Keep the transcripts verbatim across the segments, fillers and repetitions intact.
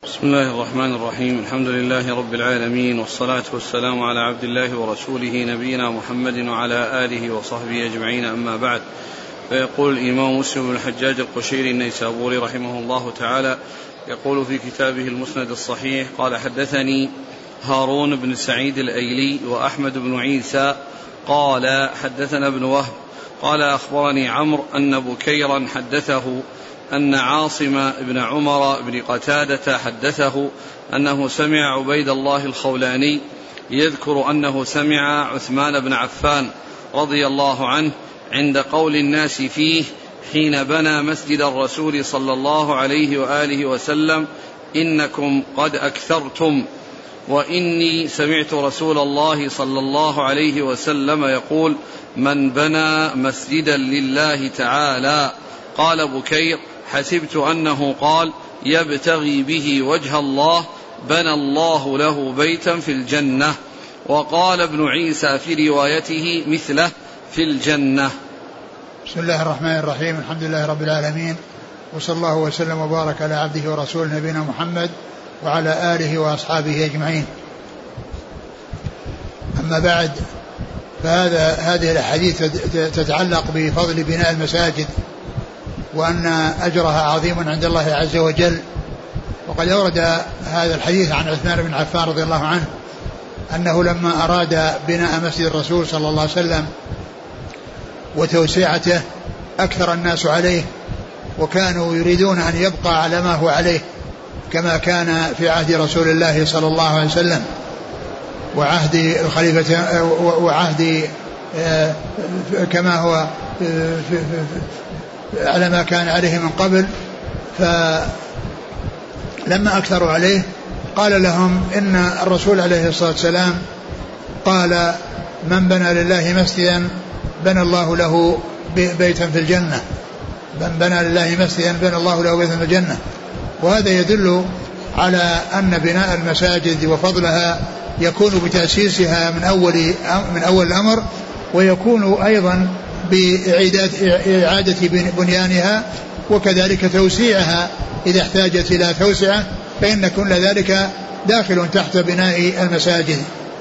بسم الله الرحمن الرحيم. الحمد لله رب العالمين، والصلاة والسلام على عبد الله ورسوله نبينا محمد وعلى آله وصحبه أجمعين، أما بعد. فيقول الإمام مسلم بن الحجاج القشيري النيسابوري رحمه الله تعالى، يقول في كتابه المسند الصحيح: قال حدثني هارون بن سعيد الأيلي وأحمد بن عيسى قال حدثنا ابن وهب قال أخبرني عمرو أن بكيرا حدثه أن عاصم بن عمر بن قتادة حدثه أنه سمع عبيد الله الخولاني يذكر أنه سمع عثمان بن عفان رضي الله عنه عند قول الناس فيه حين بنى مسجد الرسول صلى الله عليه وآله وسلم: إنكم قد أكثرتم، وإني سمعت رسول الله صلى الله عليه وسلم يقول: من بنى مسجدا لله تعالى. قال بكير: حسبت أنه قال: يبتغي به وجه الله بنى الله له بيتا في الجنة. وقال ابن عيسى في روايته مثله في الجنة. بسم الله الرحمن الرحيم. الحمد لله رب العالمين، وصلى الله وسلم وبارك على عبده ورسوله نبينا محمد وعلى آله وأصحابه أجمعين. أما بعد، فهذا هذه الأحاديث تتعلق بفضل بناء المساجد، وأن أجرها عظيم عند الله عز وجل. وقد أورد هذا الحديث عن عثمان بن عفان رضي الله عنه أنه لما أراد بناء مسجد الرسول صلى الله عليه وسلم وتوسعته أكثر الناس عليه، وكانوا يريدون أن يبقى على ما هو عليه كما كان في عهد رسول الله صلى الله عليه وسلم وعهد الخليفة وعهد كما هو على ما كان عليه من قبل. فلما أكثروا عليه قال لهم إن الرسول عليه الصلاة والسلام قال: من بنى لله مسجدا بنى الله له بيتا في الجنة. من بنى لله مسجدا بنى الله له بيتا في الجنة. وهذا يدل على أن بناء المساجد وفضلها يكون بتأسيسها من أول من أول الأمر، ويكون أيضا بإعادة بنيانها، وكذلك توسيعها إذا احتاجت إلى توسعة، فإن كل ذلك داخل تحت بناء المساجد.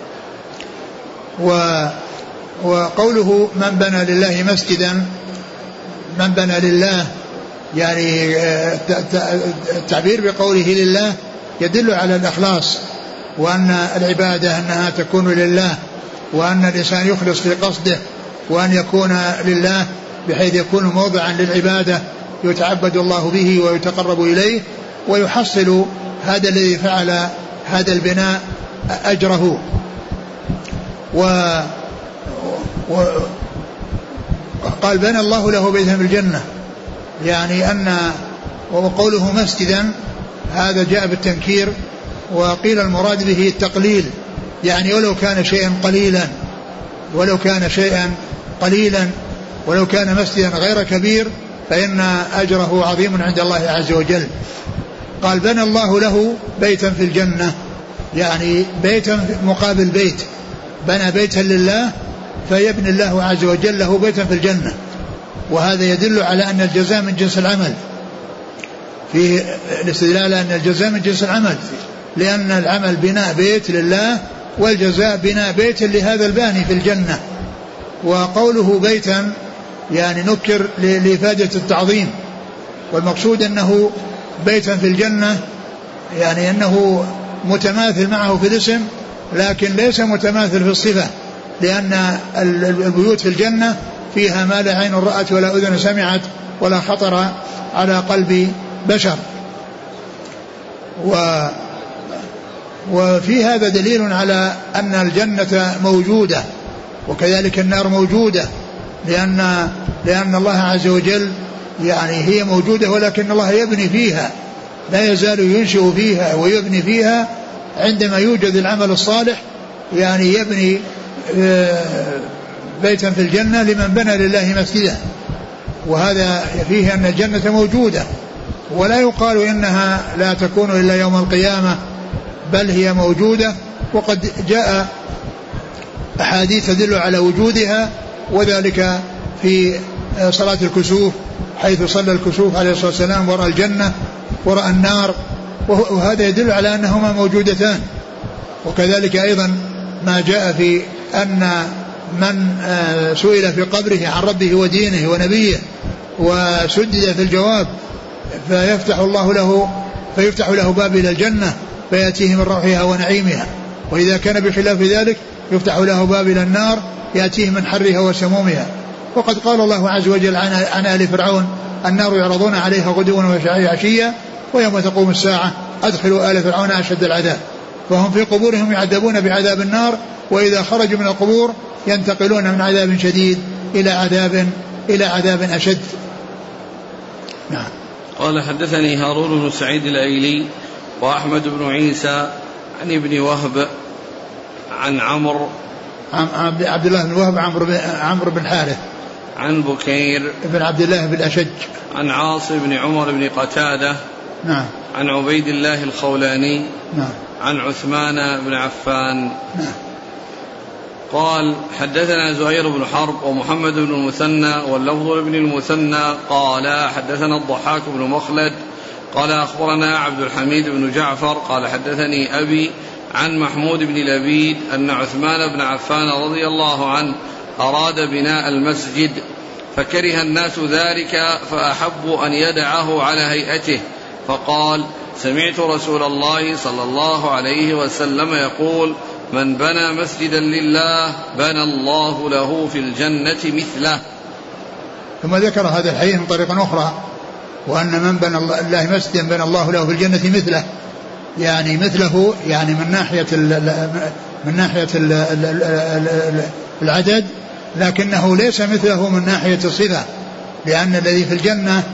وقوله من بنى لله مسجدا، من بنى لله يعني التعبير بقوله لله يدل على الإخلاص، وأن العبادة أنها تكون لله، وأن الإنسان يخلص في قصده، وأن يكون لله بحيث يكون موضعا للعبادة يتعبد الله به ويتقرب إليه، ويحصل هذا الذي فعل هذا البناء أجره. و وقال بنى الله له بيتا في الجنة، يعني أن وقوله مسجدا هذا جاء بالتنكير، وقيل المراد به التقليل، يعني ولو كان شيئا قليلا ولو كان شيئا قليلا ولو كان مسجدا غير كبير فإن أجره عظيم عند الله عز وجل. قال بنى الله له بيتا في الجنة، يعني بيتا مقابل بيت، بنى بيتا لله فيبني الله عز وجل له بيتا في الجنة. وهذا يدل على أن الجزاء من جنس العمل، في الاستدلال أن الجزاء من جنس العمل، لأن العمل بناء بيت لله، والجزاء بناء بيت لهذا الباني في الجنة. وقوله بيتا يعني نكر لإفادة التعظيم، والمقصود أنه بيتا في الجنة، يعني أنه متماثل معه في الاسم لكن ليس متماثل في الصفة، لأن البيوت في الجنة فيها ما لا عين رأت ولا أذن سمعت ولا خطر على قلب بشر. و وفي هذا دليل على أن الجنة موجودة، وكذلك النار موجودة، لأن لأن الله عز وجل يعني هي موجودة، ولكن الله يبني فيها، لا يزال ينشئ فيها ويبني فيها عندما يوجد العمل الصالح، يعني يبني بيتا في الجنة لمن بنى لله مسجدا. وهذا فيه أن الجنة موجودة، ولا يقال إنها لا تكون إلا يوم القيامة، بل هي موجودة. وقد جاء أحاديث تدل على وجودها، وذلك في صلاة الكسوف، حيث صلى الكسوف عليه الصلاة والسلام ورأى الجنة ورأى النار، وهذا يدل على أنهما موجودتان. وكذلك أيضا ما جاء في أن من سئل في قبره عن ربه ودينه ونبيه وسدد في الجواب فيفتح الله له فيفتح له باب إلى الجنة فيأتيه من روحها ونعيمها، وإذا كان بخلاف ذلك يفتح له باب إلى النار يأتيه من حرها وسمومها. وقد قال الله عز وجل عن آل فرعون النار يعرضون عليها غدوا وعشيا ويوم تقوم الساعة أدخلوا آل فرعون أشد العذاب. فهم في قبورهم يعذبون بعذاب النار، وإذا خرجوا من القبور ينتقلون من عذاب شديد إلى عذاب إلى عذاب أشد. نعم. قال حدثني هارون بن سعيد الأيلي وأحمد بن عيسى عن ابن وهب عن عمرو عبد الله بن وهب عمرو بن حارث عن بكير بن عبد الله بن الأشج عن عاصم بن عمر بن قتادة نعم عن عبيد الله الخولاني نعم عن عثمان بن عفان نعم قال حدثنا زهير بن حرب ومحمد بن المثنى واللفظ بن المثنى قال حدثنا الضحاك بن مخلد قال أخبرنا عبد الحميد بن جعفر قال حدثني أبي عن محمود بن لبيد أن عثمان بن عفان رضي الله عنه أراد بناء المسجد فكره الناس ذلك فأحبوا أن يدعه على هيئته، فقال سمعت رسول الله صلى الله عليه وسلم يقول من بنى مسجدا لله بنى الله له في الجنة مثله. ثم ذكر هذا الحديث من طريق أخرى وأن من بنى الله مسجدا بنى الله له في الجنة مثله، يعني مثله يعني من ناحية من ناحية العدد، لكنه ليس مثله من ناحية الصفة، لأن الذي في الجنة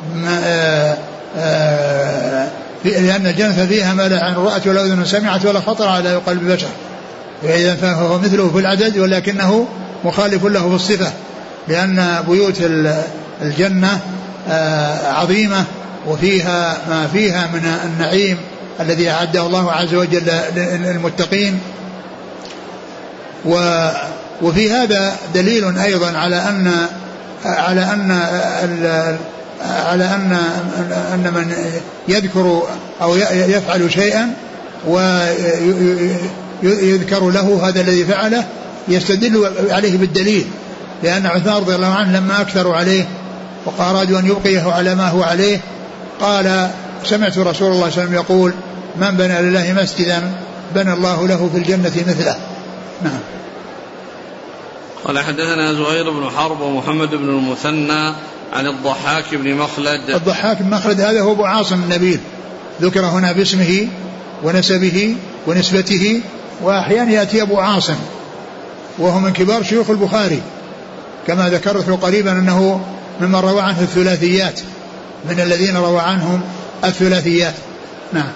لأن الجنة فيها ما لا عين رأت ولا أذن سمعت ولا خطر على قلب بشر، فإذا فهو مثله في العدد ولكنه مخالف له في الصفة، لأن بيوت الجنة عظيمة وفيها ما فيها من النعيم الذي أعده الله عز وجل للمتقين. وفي هذا دليل أيضا على أن على أن على أن أن من يذكر أو يفعل شيئا ويذكر له هذا الذي فعله يستدل عليه بالدليل، لأن عثمان رضي الله عنه لما أكثروا عليه وأرادوا أن يبقيه على ما هو عليه قال سمعت رسول الله صلى الله عليه وسلم يقول من بنى لله مسجدا بنى الله له في الجنة مثله. نعم. قال حدثنا زهير بن حرب ومحمد بن المثنى عن الضحاك بن مخلد. الضحاك بن مخلد هذا هو أبو عاصم النبيل، ذكر هنا باسمه ونسبه ونسبته، وأحيانا يأتي أبو عاصم وهو من كبار شيوخ البخاري، كما ذكرت قريبا أنه ممن روى عنه الثلاثيات، من الذين روى عنهم الثلاثيات. نعم.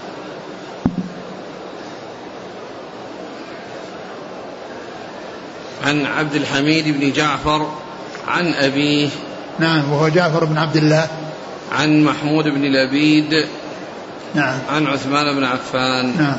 عن عبد الحميد بن جعفر عن أبيه نعم وهو جعفر بن عبد الله عن محمود بن لبيد نعم عن عثمان بن عفان. نعم.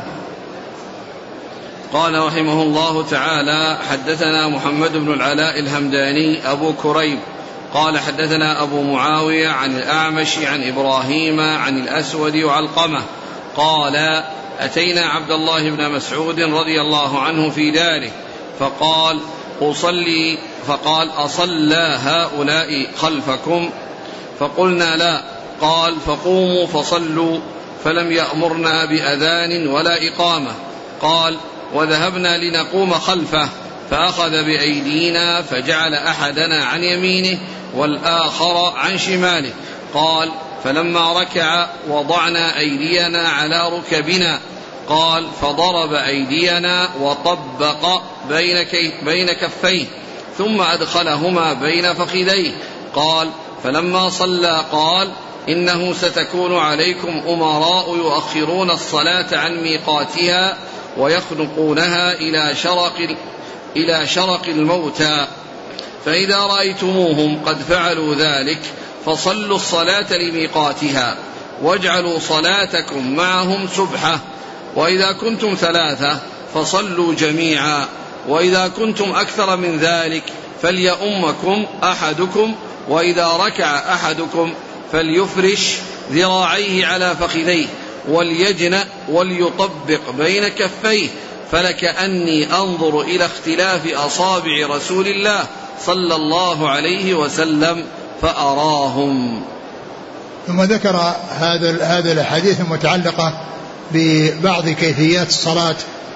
قال رحمه الله تعالى حدثنا محمد بن العلاء الهمداني أبو كريب قال حدثنا أبو معاوية عن الأعمش عن إبراهيم عن الأسود وعلقمة قال أتينا عبد الله بن مسعود رضي الله عنه في داره فقال أصلي فقال أصلى هؤلاء خلفكم؟ فقلنا لا. قال فقوموا فصلوا، فلم يأمرنا بأذان ولا إقامة. قال وذهبنا لنقوم خلفه فأخذ بأيدينا فجعل أحدنا عن يمينه والآخر عن شماله. قال فلما ركع وضعنا أيدينا على ركبنا. قال فضرب أيدينا وطبق بين, بين كفيه ثم أدخلهما بين فخذيه. قال فلما صلى قال إنه ستكون عليكم أمراء يؤخرون الصلاة عن ميقاتها ويخنقونها إلى شرق, إلى شرق الموتى، فإذا رأيتموهم قد فعلوا ذلك فصلوا الصلاة لميقاتها واجعلوا صلاتكم معهم سبحة، وإذا كنتم ثلاثة فصلوا جميعا، وإذا كنتم أكثر من ذلك فليؤمكم أحدكم، وإذا ركع أحدكم فليفرش ذراعيه على فخذيه وليجنأ وليطبق بين كفيه، فلكأني أنظر إلى اختلاف أصابع رسول الله صلى الله عليه وسلم فأراهم. ثم ذكر هذا هذا الحديث المتعلقة ببعض كيفيات الصلاة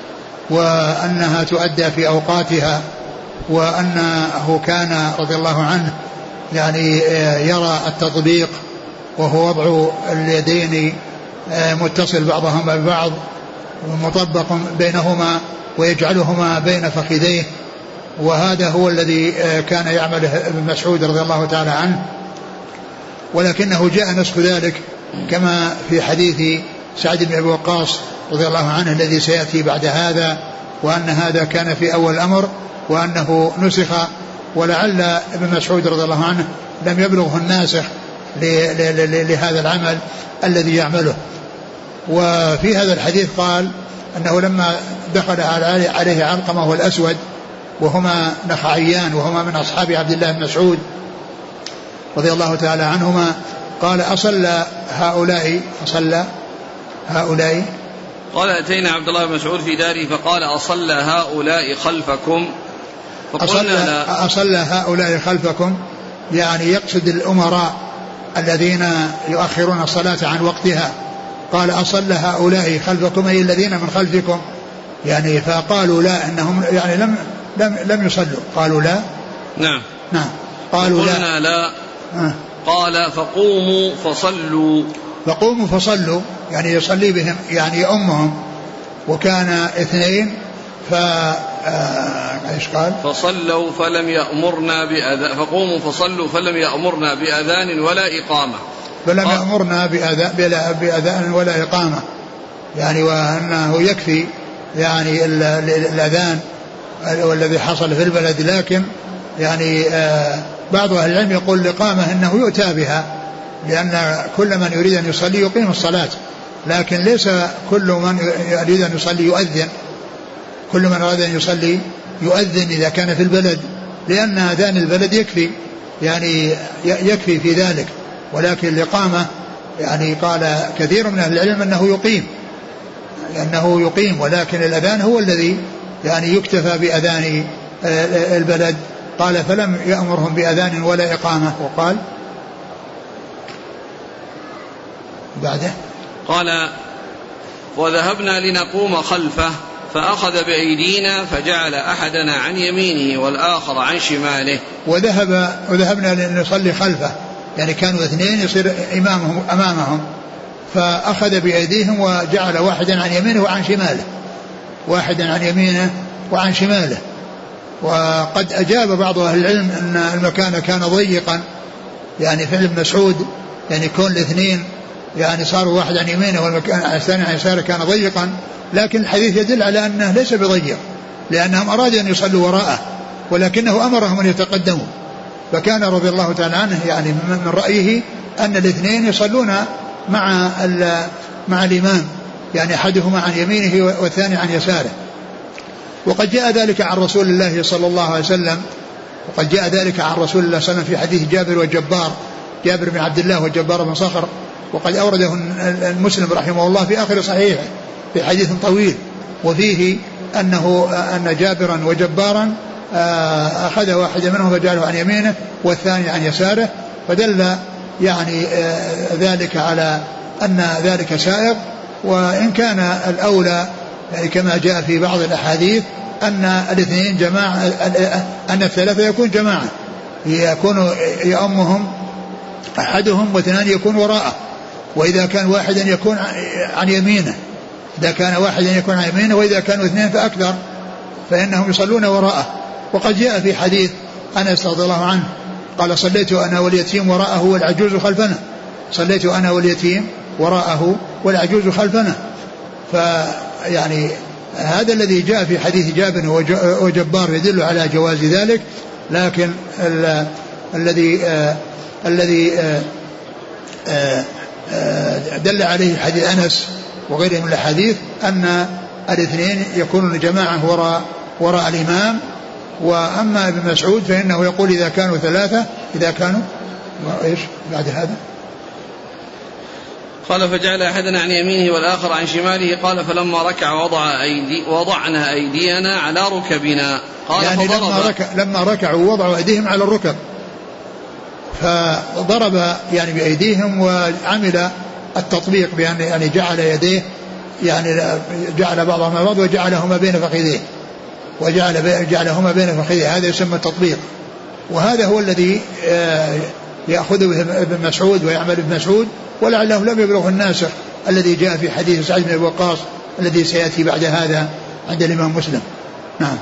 وأنها تؤدى في أوقاتها، وأنه كان رضي الله عنه يعني يرى التطبيق وهو وضع اليدين متصل بعضهما ببعض مطبق بينهما ويجعلهما بين فخذيه، وهذا هو الذي كان يعمله ابن مسعود رضي الله تعالى عنه. ولكنه جاء نسخ ذلك كما في حديث سعد بن أبي وقاص رضي الله عنه الذي سيأتي بعد هذا، وأن هذا كان في أول الأمر وأنه نسخ، ولعل ابن مسعود رضي الله عنه لم يبلغه الناسخ لهذا العمل الذي يعمله. وفي هذا الحديث قال أنه لما دخل عليه علقمة والأسود وهما نخعيان وهما من أصحاب عبد الله بن مسعود رضي الله تعالى عنهما، قال أصلى هؤلاء أصلى هؤلاء قال أتينا عبد الله بن مسعود في داره فقال أصلى هؤلاء خلفكم، فقلنا لا. أصلى هؤلاء خلفكم يعني يقصد الأمراء الذين يؤخرون الصلاة عن وقتها. قال أصلى هؤلاء خلفكم أي الذين من خلفكم، يعني فقالوا لا أنهم يعني لم لم لم يصلوا، قالوا لا. نعم نعم قالوا لا, لا. آه. قال فقوموا فصلوا فقوموا فصلوا يعني يصلي بهم يعني يؤمهم، وكان اثنين ف ايش قال فصلوا فلم يأمرنا بأذان، فقوموا فصلوا فلم يأمرنا بأذان ولا إقامة، فلم يأمرنا بأذان ولا إقامة، يعني وأنه يكفي يعني الأذان والذي حصل في البلد. لكن يعني بعض أهل العلم يقول الإقامة إنه يؤتى بها، لأن كل من يريد أن يصلي يقيم الصلاة، لكن ليس كل من يريد أن يصلي يؤذن، كل من أراد أن يصلي يؤذن إذا كان في البلد، لأن أذان البلد يكفي يعني يكفي في ذلك. ولكن الإقامة يعني قال كثير من أهل العلم أنه يقيم أنه يقيم ولكن الأذان هو الذي يعني يكتفى بأذان البلد. قال فلم يأمرهم بأذان ولا إقامة. وقال بعده قال وذهبنا لنقوم خلفه فأخذ بأيدينا فجعل أحدنا عن يمينه والآخر عن شماله. وذهب وذهبنا لنصلي خلفه، يعني كانوا اثنين يصير إمامهم أمامهم، فأخذ بأيديهم وجعل واحدا عن يمينه وعن شماله، واحدا عن يمينه وعن شماله. وقد أجاب بعض أهل العلم أن المكان كان ضيقا، يعني فعل ابن مسعود يعني كون الاثنين يعني صاروا واحد عن يمينه والمكان الثاني عن يساره كان ضيقا، لكن الحديث يدل على أنه ليس بضيق، لأنهم أرادوا أن يصلوا وراءه ولكنه أمرهم أن يتقدموا. فكان رضي الله تعالى عنه يعني من رأيه أن الاثنين يصلون مع مع الإمام، يعني أحدهما عن يمينه والثاني عن يساره. وقد جاء ذلك عن رسول الله صلى الله عليه وسلم وقد جاء ذلك عن رسول الله صلى الله عليه وسلم في حديث جابر والجبار، جابر بن عبد الله والجبار بن صخر، وقد أورده المسلم رحمه الله في آخر صحيحه في حديث طويل، وفيه أنه أن جابرا وجبارا أخذ واحد منهم فجعله عن يمينه والثاني عن يساره، فدل يعني ذلك على أن ذلك سائغ. وإن كان الأولى يعني كما جاء في بعض الأحاديث أن الاثنين جماعة، أن الثلاثة يكون جماعة، يكون يأمهم أحدهم واثنان يكون وراءه، وإذا كان واحدا يكون عن يمينه، إذا كان واحدا يكون عن يمينه، وإذا كانوا اثنين فأكثر فإنهم يصلون وراءه. وقد جاء في حديث أنس رضي الله عنه قال صليت أنا واليتيم وراءه والعجوز خلفنا، صليت أنا واليتيم وراءه والعجوز خلفنا. فيعني هذا الذي جاء في حديث جابر وجبار يدل على جواز ذلك، لكن ال الذي آه الذي آه آه دل عليه حديث أنس وغيره من الحديث أن الاثنين يكونون جماعة وراء وراء الإمام. وأما ابن مسعود فإنه يقول إذا كانوا ثلاثة، إذا كانوا إيش بعد هذا قال فجعل أحدنا عن يمينه والآخر عن شماله. قال فلما ركع وضع أيدي وضعنا أيدينا على ركبنا. قال يعني لما, ركع لما ركعوا وضعوا أيديهم على الركب فضرب يعني بأيديهم وعمل التطبيق بأن يعني جعل يديه يعني جعل بعضهما بعض وجعلهما بين فخذيه وجعل جعلهما بين فخذيه. هذا يسمى التطبيق، وهذا هو الذي يأخذ به ابن مسعود ويعمل ابن مسعود، ولعله لم يبلغ الناسخ الذي جاء في حديث سعد بن أبي وقاص الذي سيأتي بعد هذا عند الإمام مسلم. نعم.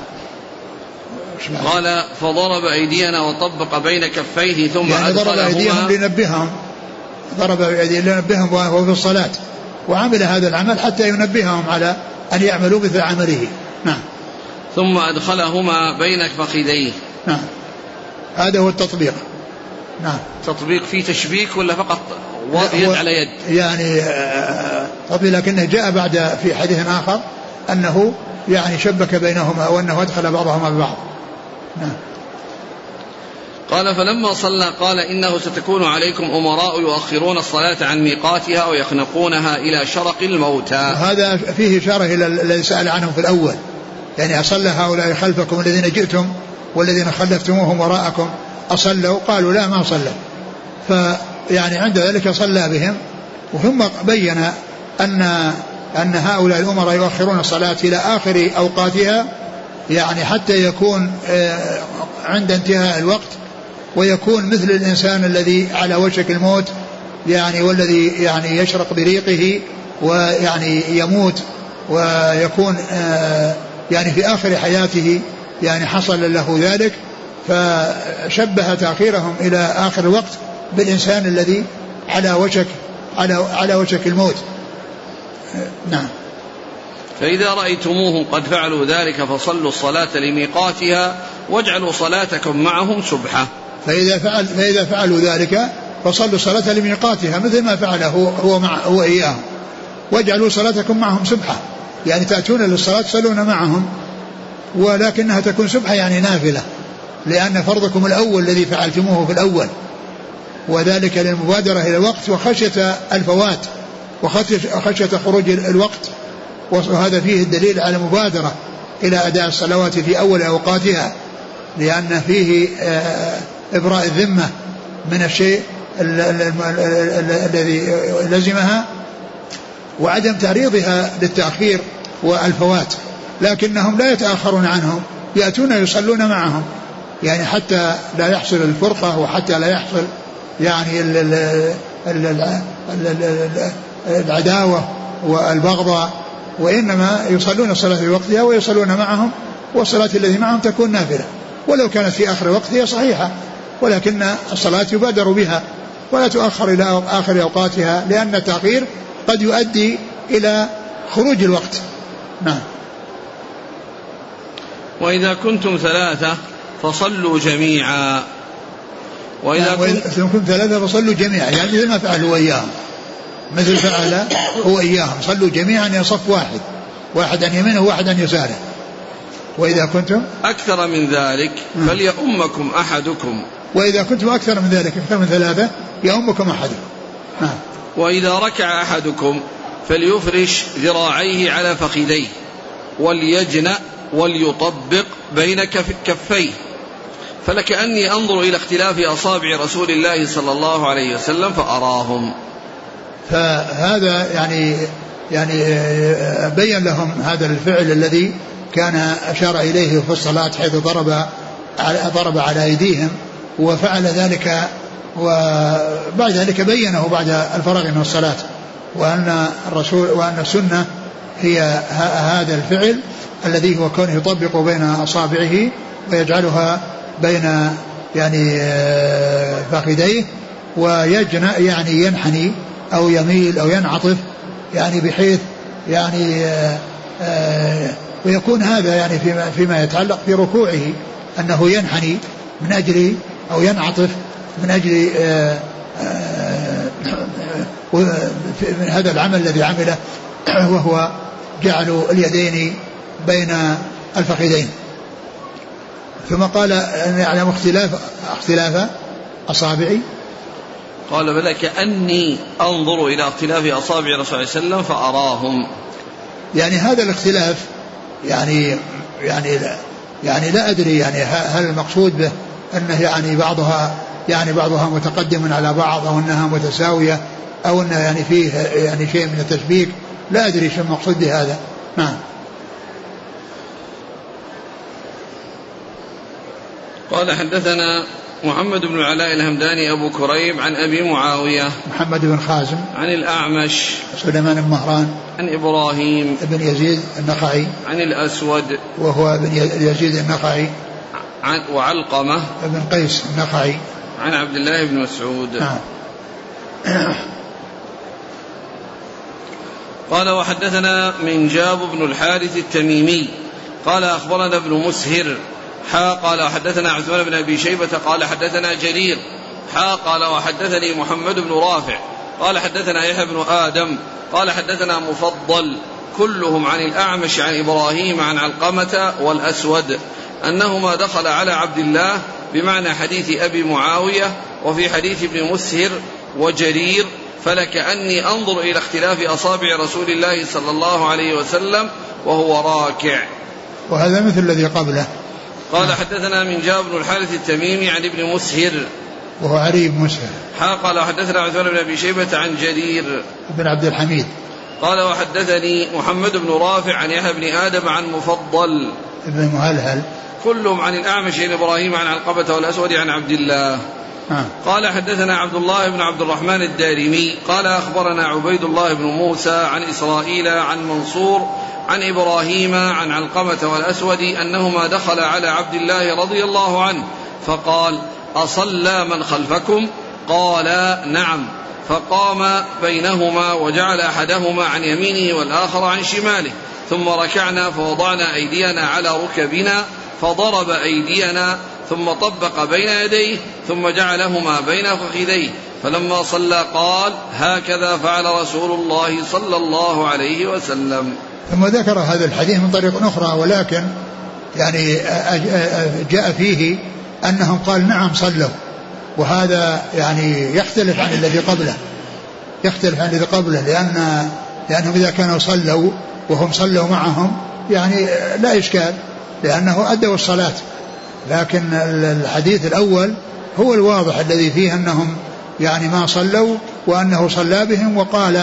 قال فضرب أيدينا وطبق بين كفيه ثم يعني ضرب أيديهم لينبههم ضرب أيديهم لينبههم وهو في الصلاة، وعمل هذا العمل حتى ينبههم على أن يعملوا مثل عمله. نعم. ثم أدخلهما بين فخذيه. نعم. هذا هو التطبيق. نعم. تطبيق فيه تشبيك ولا فقط يد على يد؟ يعني تطبيق، لكنه جاء بعد في حديث آخر أنه يعني شبك بينهما وأنه أدخل بعضهما ببعض. نعم. قال فلما صلى قال إنه ستكون عليكم أمراء يؤخرون الصلاة عن ميقاتها ويخنقونها إلى شرق الموتى. هذا فيه إشارة إلى الذي سأل عنهم في الأول، يعني أصلى هؤلاء خلفكم الذين جئتم والذين خلفتموهم وراءكم أصلوا؟ قالوا لا ما صلوا. فيعني عند ذلك صلى بهم، وثم بين أن أن هؤلاء الأمراء يؤخرون الصلاة إلى آخر أوقاتها، يعني حتى يكون عند انتهاء الوقت ويكون مثل الإنسان الذي على وشك الموت، يعني والذي يعني يشرق بريقه ويعني يموت ويكون يعني في آخر حياته يعني حصل له ذلك. فشبه تأخيرهم إلى آخر الوقت بالإنسان الذي على وشك على على وشك الموت. نعم. فإذا رأيتموهم قد فعلوا ذلك فصلوا الصلاة لميقاتها واجعلوا صلاتكم معهم سبحة. فإذا فعل فإذا فعلوا ذلك فصلوا الصلاة لميقاتها مثل ما فعله هو مع هو إياهم، واجعلوا صلاتكم معهم سبحة، يعني تأتون للصلاة تصلون معهم، ولكنها تكون سبحة يعني نافلة، لأن فرضكم الأول الذي فعلتموه في الأول، وذلك للمبادرة إلى الوقت وخشية الفوات وخشية خروج الوقت، وهذا فيه الدليل على المبادرة إلى أداء الصلوات في أول أوقاتها، لأن فيه إبراء الذمة من الشيء الذي لزمها وعدم تعريضها للتأخير والفوات. لكنهم لا يتأخرون عنهم، يأتون يصلون معهم، يعني حتى لا يحصل الفرقة وحتى لا يحصل يعني العداوة والبغضاء، وإنما يصلون الصلاة في وقتها ويصلون معهم، والصلاة التي معهم تكون نافلة، ولو كانت في آخر وقت هي صحيحة، ولكن الصلاة يبادر بها ولا تؤخر إلى آخر أوقاتها، لأن التأخير قد يؤدي إلى خروج الوقت. نعم. وإذا كنتم ثلاثة فصلوا جميعا. وإذا كنتم ثلاثة فصلوا جميعا، يعني مثل ما فعلوا إياهم، مثل فعل هو إياهم، صلوا جميعا يصف واحد، واحد عن يمينه وواحد عن يساره. وإذا كنتم أكثر من ذلك فليؤمكم أحدكم. وإذا كنتم أكثر من ذلك أكثر من ثلاثة يؤمكم أحدكم. نعم. وإذا ركع أحدكم فليفرش ذراعيه على فخذيه وليجنأ وليطبق بين كفيه، فلكأني أنظر إلى اختلاف أصابع رسول الله صلى الله عليه وسلم فأراهم. فهذا يعني يعني بين لهم هذا الفعل الذي كان أشار إليه في الصلاة، حيث ضرب ضرب على أيديهم وفعل ذلك، وبعد ذلك بينه بعد الفراغ من الصلاة، وأن الرسول وأن السنة هي هذا الفعل الذي هو كونه يطبق بين أصابعه ويجعلها بين يعني فخذيه، ويجنأ يعني ينحني أو يميل أو ينعطف، يعني بحيث يعني ويكون هذا يعني فيما, فيما يتعلق بركوعه أنه ينحني من أجل أو ينعطف من أجل من هذا العمل الذي عمله، وهو جعل اليدين بين الفخذين. ثم قال أن يعلم اختلاف اختلاف أصابعي. قال بلى كأني أنظر إلى اختلاف أصابع رسول الله صلى الله عليه وسلم فأراهم. يعني هذا الاختلاف يعني يعني لا يعني لا أدري يعني هل المقصود به أنه يعني بعضها يعني بعضها متقدم على بعض أو أنها متساوية أو أنه يعني فيه يعني شيء من التشبيك، لا أدري شو المقصود بهذا. نعم. قال حدثنا محمد بن العلاء الهمداني أبو كريب عن أبي معاوية محمد بن خازم عن الأعمش سليمان بن مهران عن إبراهيم بن يزيد النخعي عن الأسود وهو بن يزيد النخعي عن وعلقمة بن قيس النخعي عن عبد الله بن مسعود. نعم. قال وحدثنا منجاب بن الحارث التميمي قال أخبرنا ابن مسهر حا قال حدثنا عثمان بن أبي شيبة قال حدثنا جرير حا قال وحدثني محمد بن رافع قال حدثنا يحيى بن آدم قال حدثنا مفضل كلهم عن الأعمش عن إبراهيم عن علقمة والأسود أنهما دخل على عبد الله بمعنى حديث أبي معاوية وفي حديث ابن مسهر وجرير فلكأني أنظر إلى اختلاف أصابع رسول الله صلى الله عليه وسلم وهو راكع. وهذا مثل الذي قبله. قال حدثنا منجاب بن الحارث التميمي عن ابن مسهر وهو علي بن مسهر. حا قال حدثنا عثمان بن أبي شيبة عن جرير بن عبد الحميد. قال وحدثني محمد بن رافع عن يحيى بن آدم عن مفضل ابن مهلهل كلهم عن الأعمش عن إبراهيم عن علقمة والأسود عن عبد الله. آه. قال حدثنا عبد الله بن عبد الرحمن الدارمي قال أخبرنا عبيد الله بن موسى عن إسرائيل عن منصور عن إبراهيم عن علقمة والأسود أنهما دخل على عبد الله رضي الله عنه فقال أصلى من خلفكم؟ قال نعم. فقام بينهما وجعل أحدهما عن يمينه والآخر عن شماله ثم ركعنا فوضعنا أيدينا على ركبنا فضرب أيدينا ثم طبق بين يديه ثم جعلهما بين فخذيه فلما صلى قال هكذا فعل رسول الله صلى الله عليه وسلم. ثم ذكر هذا الحديث من طريق أخرى ولكن يعني جاء فيه أنهم قال نعم صلوا، وهذا يعني يختلف عن الذي قبله يختلف عن الذي قبله لأن لأنهم إذا كانوا صلوا وهم صلوا معهم يعني لا إشكال لأنه أدوا الصلاة، لكن الحديث الأول هو الواضح الذي فيه أنهم يعني ما صلوا وأنه صلى بهم وقال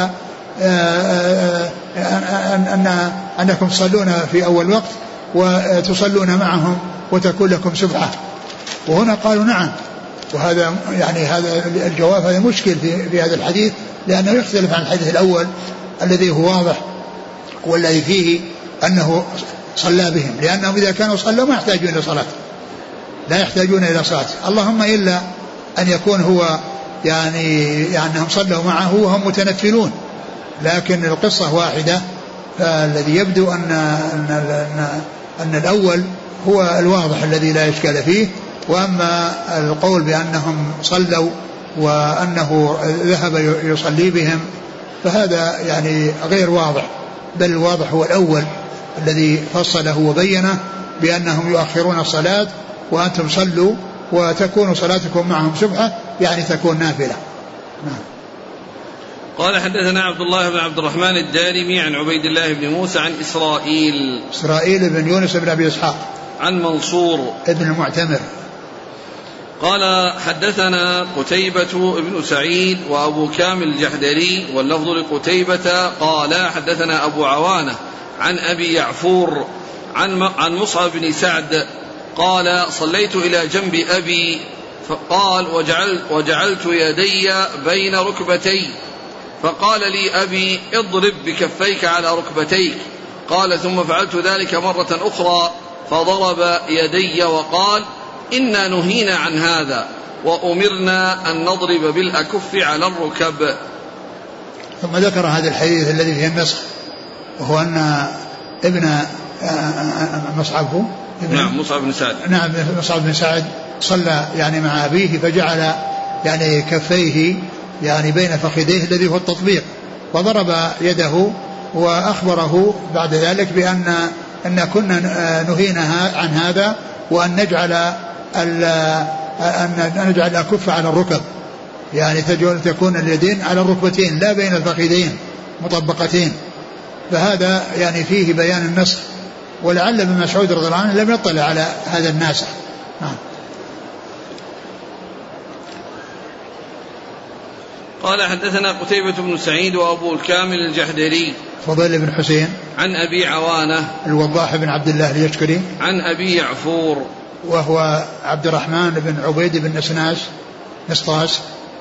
أن أنكم تصلون في أول وقت وتصلون معهم وتكون لكم سبحة، وهنا قالوا نعم. وهذا يعني هذا الجواب هذا مشكل في, في هذا الحديث لأنه يختلف عن الحديث الأول الذي هو واضح والذي فيه أنه صلى بهم، لأنهم إذا كانوا صلوا ما يحتاجون إلى صلاة لا يحتاجون إلى صلاة اللهم إلا أن يكون هو يعني يعني أنهم صلوا معه وهم متنفلون، لكن القصة واحدة. فالذي يبدو أن, أن, أن, أن الأول هو الواضح الذي لا إشكال فيه، وأما القول بأنهم صلوا وأنه ذهب يصلي بهم فهذا يعني غير واضح، بل الواضح هو الأول الذي فصله وبينه بأنهم يؤخرون الصلاة وأنتم صلوا وتكون صلاتكم معهم سبحة يعني تكون نافلة. نعم. قال حدثنا عبد الله بن عبد الرحمن الدارمي عن عبيد الله بن موسى عن إسرائيل إسرائيل بن يونس بن أبي إسحاق عن منصور ابن المعتمر. قال حدثنا قتيبة ابن سعيد وأبو كامل الجحدري واللفظ لقتيبة قال حدثنا أبو عوانة عن أبي يعفور عن عن مصعب بن سعد قال صليت إلى جنب أبي فقال وجعلت, وجعلت يدي بين ركبتي فقال لي أبي اضرب بكفيك على ركبتيك قال ثم فعلت ذلك مرة أخرى فضرب يدي وقال إنا نهينا عن هذا وأمرنا أن نضرب بالأكف على الركب. ثم ذكر هذا الحديث الذي فيه النسخ وهو أن ابن مصعب نعم مصعب بن سعد نعم مصعب بن سعد صلى يعني مع أبيه فجعل يعني كفيه يعني بين فخذيه الذي هو التطبيق وضرب يده وأخبره بعد ذلك بأن أن كنا نهينا عن هذا وأن نجعل أن نجعل الأكف على الركب يعني تكون اليدين على الركبتين لا بين الفخذين مطبقتين، فهذا يعني فيه بيان النسخ، ولعل ابن مسعود رضي الله عنه لم يطلع على هذا الناسخ. نعم. قال حدثنا قتيبة بن سعيد وأبو الكامل الجحدري فضيل بن حسين عن أبي عوانة الوضاح بن عبد الله اليشكري عن أبي يعفور وهو عبد الرحمن بن عبيد بن نسناس نسطاس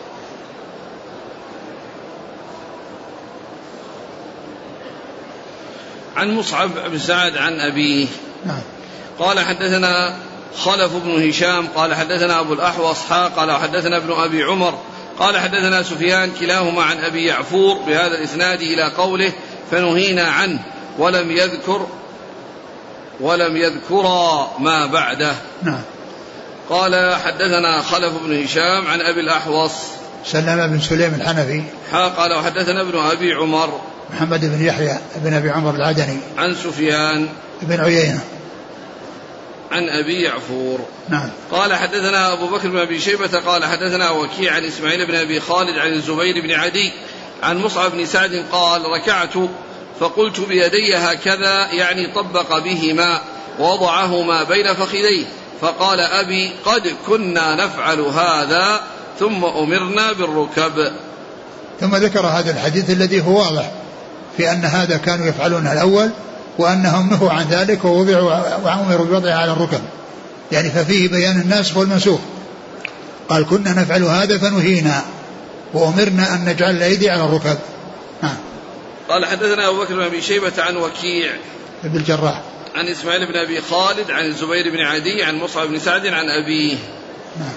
عن مصعب بن سعد عن أبيه. نعم. قال حدثنا خلف بن هشام قال حدثنا أبو الأحوص قال حدثنا ابن أبي عمر قال حدثنا سفيان كلاهما عن أبي يعفور بهذا الإسناد إلى قوله فنهينا عنه ولم يذكر ولم يذكرا ما بعده. نعم. قال حدثنا خلف بن هشام عن أبي الأحوص سلم بن سليم الحنفي قال وحدثنا ابن أبي عمر محمد بن يحيى بن أبي عمر العدني عن سفيان بن عيينة عن أبي يعفور. نعم. قال حدثنا أبو بكر بن أبي شيبة قال حدثنا وكيع عن إسماعيل بن أبي خالد عن الزبير بن عدي عن مصعب بن سعد قال ركعت فقلت بيدي هكذا يعني طبق بهما ووضعهما بين فخذيه فقال أبي قد كنا نفعل هذا ثم أمرنا بالركب. ثم ذكر هذا الحديث الذي هو واضح في أن هذا كانوا يفعلون الأول وأنهم نهوا عن ذلك ووضعوا وأمروا بوضعها على الركب، يعني ففيه بيان الناسخ والمنسوخ. قال كنا نفعل هذا فنهينا وأمرنا أن نجعل الأيدي على الركب. ها. قال حدثنا أبو بكر بن أبي شيبة عن وكيع ابن الجراح عن إسماعيل بن أبي خالد عن الزبير بن عدي عن مصعب بن سعد عن أبيه. نعم.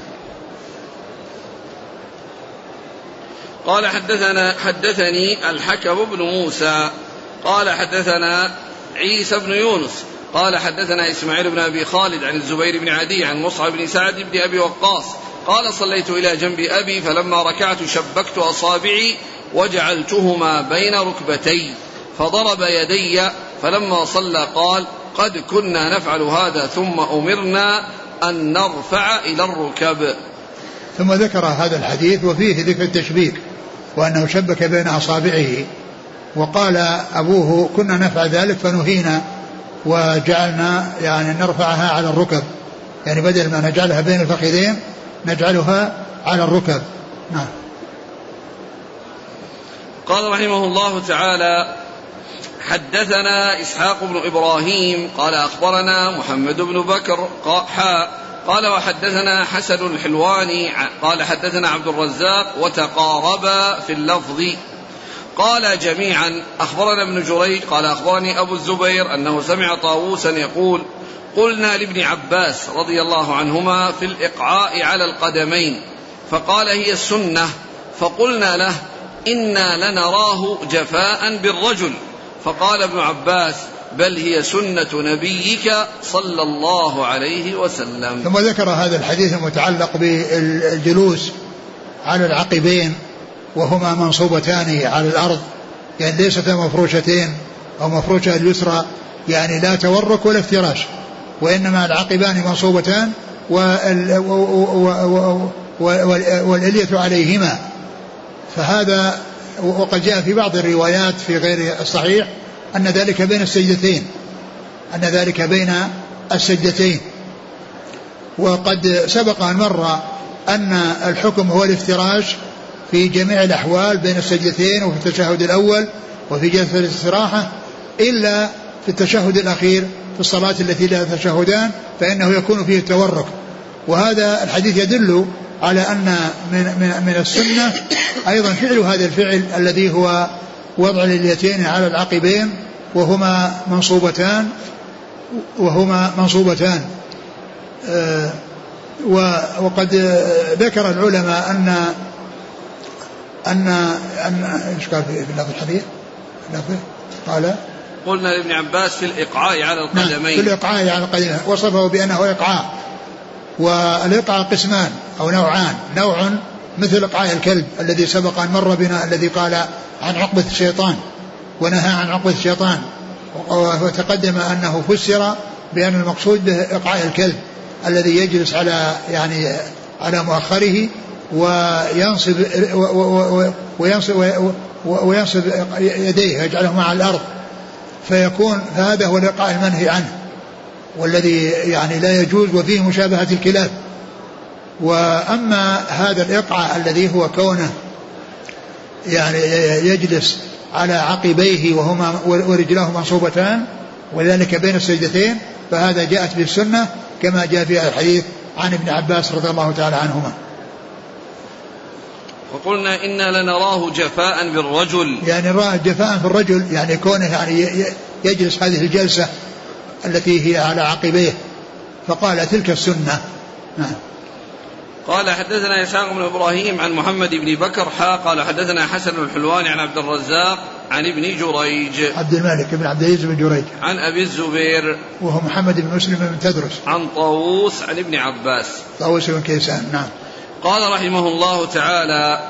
قال حدثنا حدثني الحكم بن موسى قال حدثنا عيسى بن يونس قال حدثنا إسماعيل بن أبي خالد عن الزبير بن عدي عن مصعب بن سعد بن أبي وقاص قال صليت إلى جنب أبي فلما ركعت شبكت أصابعي وجعلتهما بين ركبتي فضرب يدي فلما صلى قال قد كنا نفعل هذا ثم أمرنا أن نرفع إلى الركب. ثم ذكر هذا الحديث وفيه ذكر التشبيك وأنه شبك بين أصابعه، وقال أبوه كنا نفعل ذلك فنهينا وجعلنا يعني نرفعها على الركب، يعني بدل ما نجعلها بين الفخذين نجعلها على الركب. نعم. قال رحمه الله تعالى حدثنا إسحاق بن إبراهيم قال أخبرنا محمد بن بكر حاء قال وحدثنا حسن الحلواني قال حدثنا عبد الرزاق وتقاربا في اللفظ قال جميعا أخبرنا ابن جريج قال أخبرني أبو الزبير أنه سمع طاووسا يقول قلنا لابن عباس رضي الله عنهما في الإقعاء على القدمين فقال هي السنة فقلنا له إنا لنراه جفاء بالرجل فقال ابن عباس بل هي سنة نبيك صلى الله عليه وسلم. ثم ذكر هذا الحديث المتعلق بالجلوس على العقبين وهما منصوبتان على الأرض، يعني ليستا مفروشتين أو مفروشة اليسرى، يعني لا تورك ولا افتراش، وإنما العقبان منصوبتان والإلية عليهما. فهذا وقد جاء في بعض الروايات في غير الصحيح أن ذلك بين السجدتين أن ذلك بين السجدتين وقد سبق أن مر أن الحكم هو الافتراش في جميع الأحوال بين السجدتين وفي التشهد الأول وفي جلسة الاستراحة إلا في التشهد الأخير في الصلاة التي لها تشهدان فإنه يكون فيه التورك. وهذا الحديث يدل على أن من, من, من السنة أيضا فعل هذا الفعل الذي هو وضع اليدين على العقبين وهما منصوبتان وهما منصوبتان آه وقد ذكر العلماء أن أن أن إيش قال في اللفظ الحديث؟ قال قلنا لابن عباس في الإقعاء على القدمين في الإقعاء على القدمين وصفه بأنه إقعاء. والإقعاء قسمان أو نوعان، نوع مثل إقعاء الكلب الذي سبق أن مر بنا الذي قال عن عقبة الشيطان ونهى عن عقبة الشيطان، وتقدم أنه فسر بأن المقصود به إقعاء الكلب الذي يجلس على يعني على مؤخره وينصب وينصب وينصب يديه يجعلهما على الأرض، فيكون هذا هو الإيقاع المنهي عنه والذي يعني لا يجوز وفيه مشابهة الكلاب. وأما هذا الإيقاع الذي هو كونه يعني يجلس على عقبيه وهما ورجلاه منصوبتان وذلك بين السجدتين، فهذا جاءت بالسنة كما جاء في الحديث عن ابن عباس رضي الله تعالى عنهما. وقلنا إنا لنراه جفاء بالرجل، يعني راه جفاء في الرجل يعني كونه يعني يجلس هذه الجلسة التي هي على عقبيه، فقال تلك السنة. نعم. قال حدثنا إسحاق بن إبراهيم عن محمد بن بكر حا قال حدثنا حسن الحلواني عن عبد الرزاق عن ابن جريج عبد الملك بن عبد العزيز بن جريج عن أبي الزبير وهو محمد بن مسلم بن تدرس عن طاووس عن ابن عباس طاووس بن كيسان. نعم. قال رحمه الله تعالى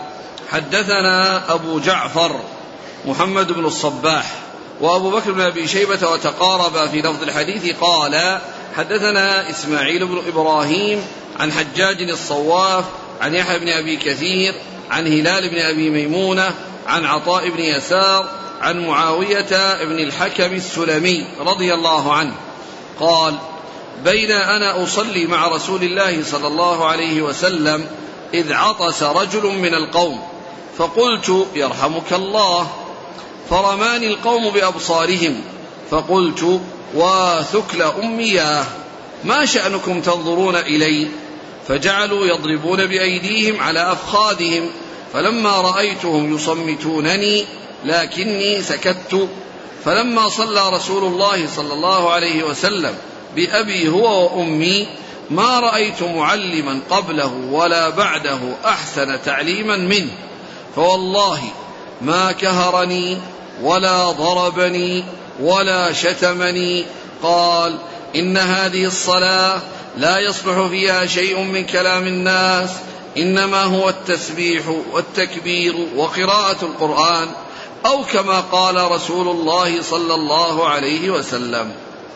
حدثنا أبو جعفر محمد بن الصباح وأبو بكر بن أبي شيبة وتقارب في لفظ الحديث. قال حدثنا إسماعيل بن إبراهيم عن حجاج الصواف عن يحيى بن أبي كثير عن هلال بن أبي ميمونة عن عطاء بن يسار عن معاوية بن الحكم السلمي رضي الله عنه قال بين أنا أصلي مع رسول الله صلى الله عليه وسلم إذ عطس رجل من القوم فقلت يرحمك الله، فرماني القوم بأبصارهم فقلت وثكل أمياه ما شأنكم تنظرون إلي؟ فجعلوا يضربون بأيديهم على أفخاذهم، فلما رأيتهم يصمتونني لكني سكت. فلما صلى رسول الله صلى الله عليه وسلم بأبي هو وأمي ما رأيت معلما قبله ولا بعده أحسن تعليما منه، فوالله ما كهرني ولا ضربني ولا شتمني. قال إن هذه الصلاة لا يصلح فيها شيء من كلام الناس، إنما هو التسبيح والتكبير وقراءة القرآن، أو كما قال رسول الله صلى الله عليه وسلم.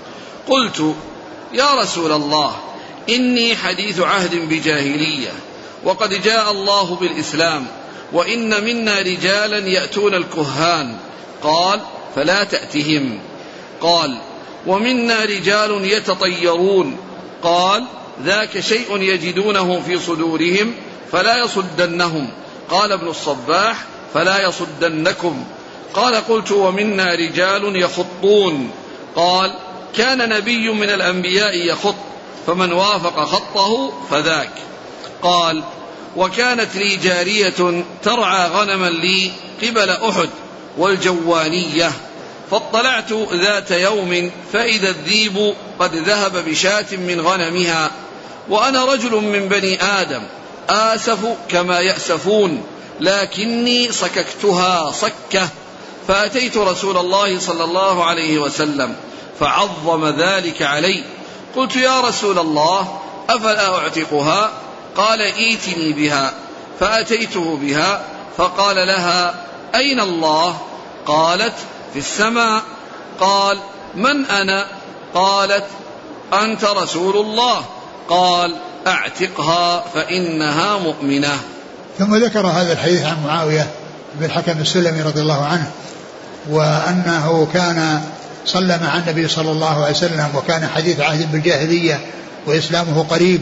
قلت يا رسول الله إني حديث عهد بجاهلية وقد جاء الله بالإسلام، وإن منا رجالا يأتون الكهان. قال فلا تأتهم. قال ومنا رجال يتطيرون. قال ذاك شيء يجدونه في صدورهم فلا يصدنهم. قال ابن الصباح فلا يصدنكم. قال قلت ومنا رجال يخطون. قال كان نبي من الأنبياء يخط فمن وافق خطه فذاك. قال وكانت لي جارية ترعى غنما لي قبل أحد والجوانية، فاطلعت ذات يوم فإذا الذيب قد ذهب بشاة من غنمها، وأنا رجل من بني آدم آسف كما يأسفون، لكني صككتها صكة، فأتيت رسول الله صلى الله عليه وسلم فعظم ذلك علي. قلت يا رسول الله أفلا أعتقها؟ قال ائتني بها. فأتيته بها فقال لها أين الله؟ قالت في السماء. قال من أنا؟ قالت أنت رسول الله. قال أعتقها فإنها مؤمنة. ثم ذكر هذا الحديث عن معاوية بن الحكم السلمي رضي الله عنه، وأنه كان صلى مع النبي صلى الله عليه وسلم وكان حديث عهد بالجاهلية وإسلامه قريب،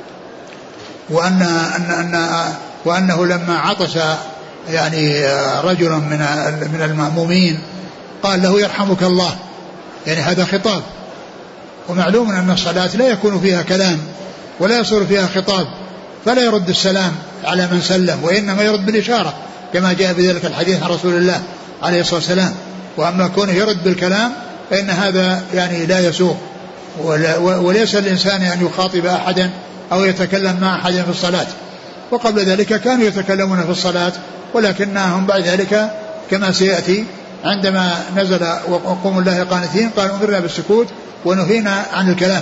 وأن أن أن وأنه لما عطس يعني رجل من من المأمومين قال له يرحمك الله، يعني هذا خطاب، ومعلوم أن الصلاة لا يكون فيها كلام ولا يصير فيها خطاب، فلا يرد السلام على من سلم، وإنما يرد بالإشارة كما جاء بذلك الحديث عن رسول الله عليه الصلاة والسلام. وأما كونه يرد بالكلام فإن هذا يعني لا يسوغ، وليس الإنسان أن يخاطب أحدا أو يتكلم مع أحد في الصلاة. وقبل ذلك كانوا يتكلمون في الصلاة، ولكنهم بعد ذلك كما سيأتي عندما نزل وقوموا الله قانتين قالوا أمرنا بالسكوت ونهينا عن الكلام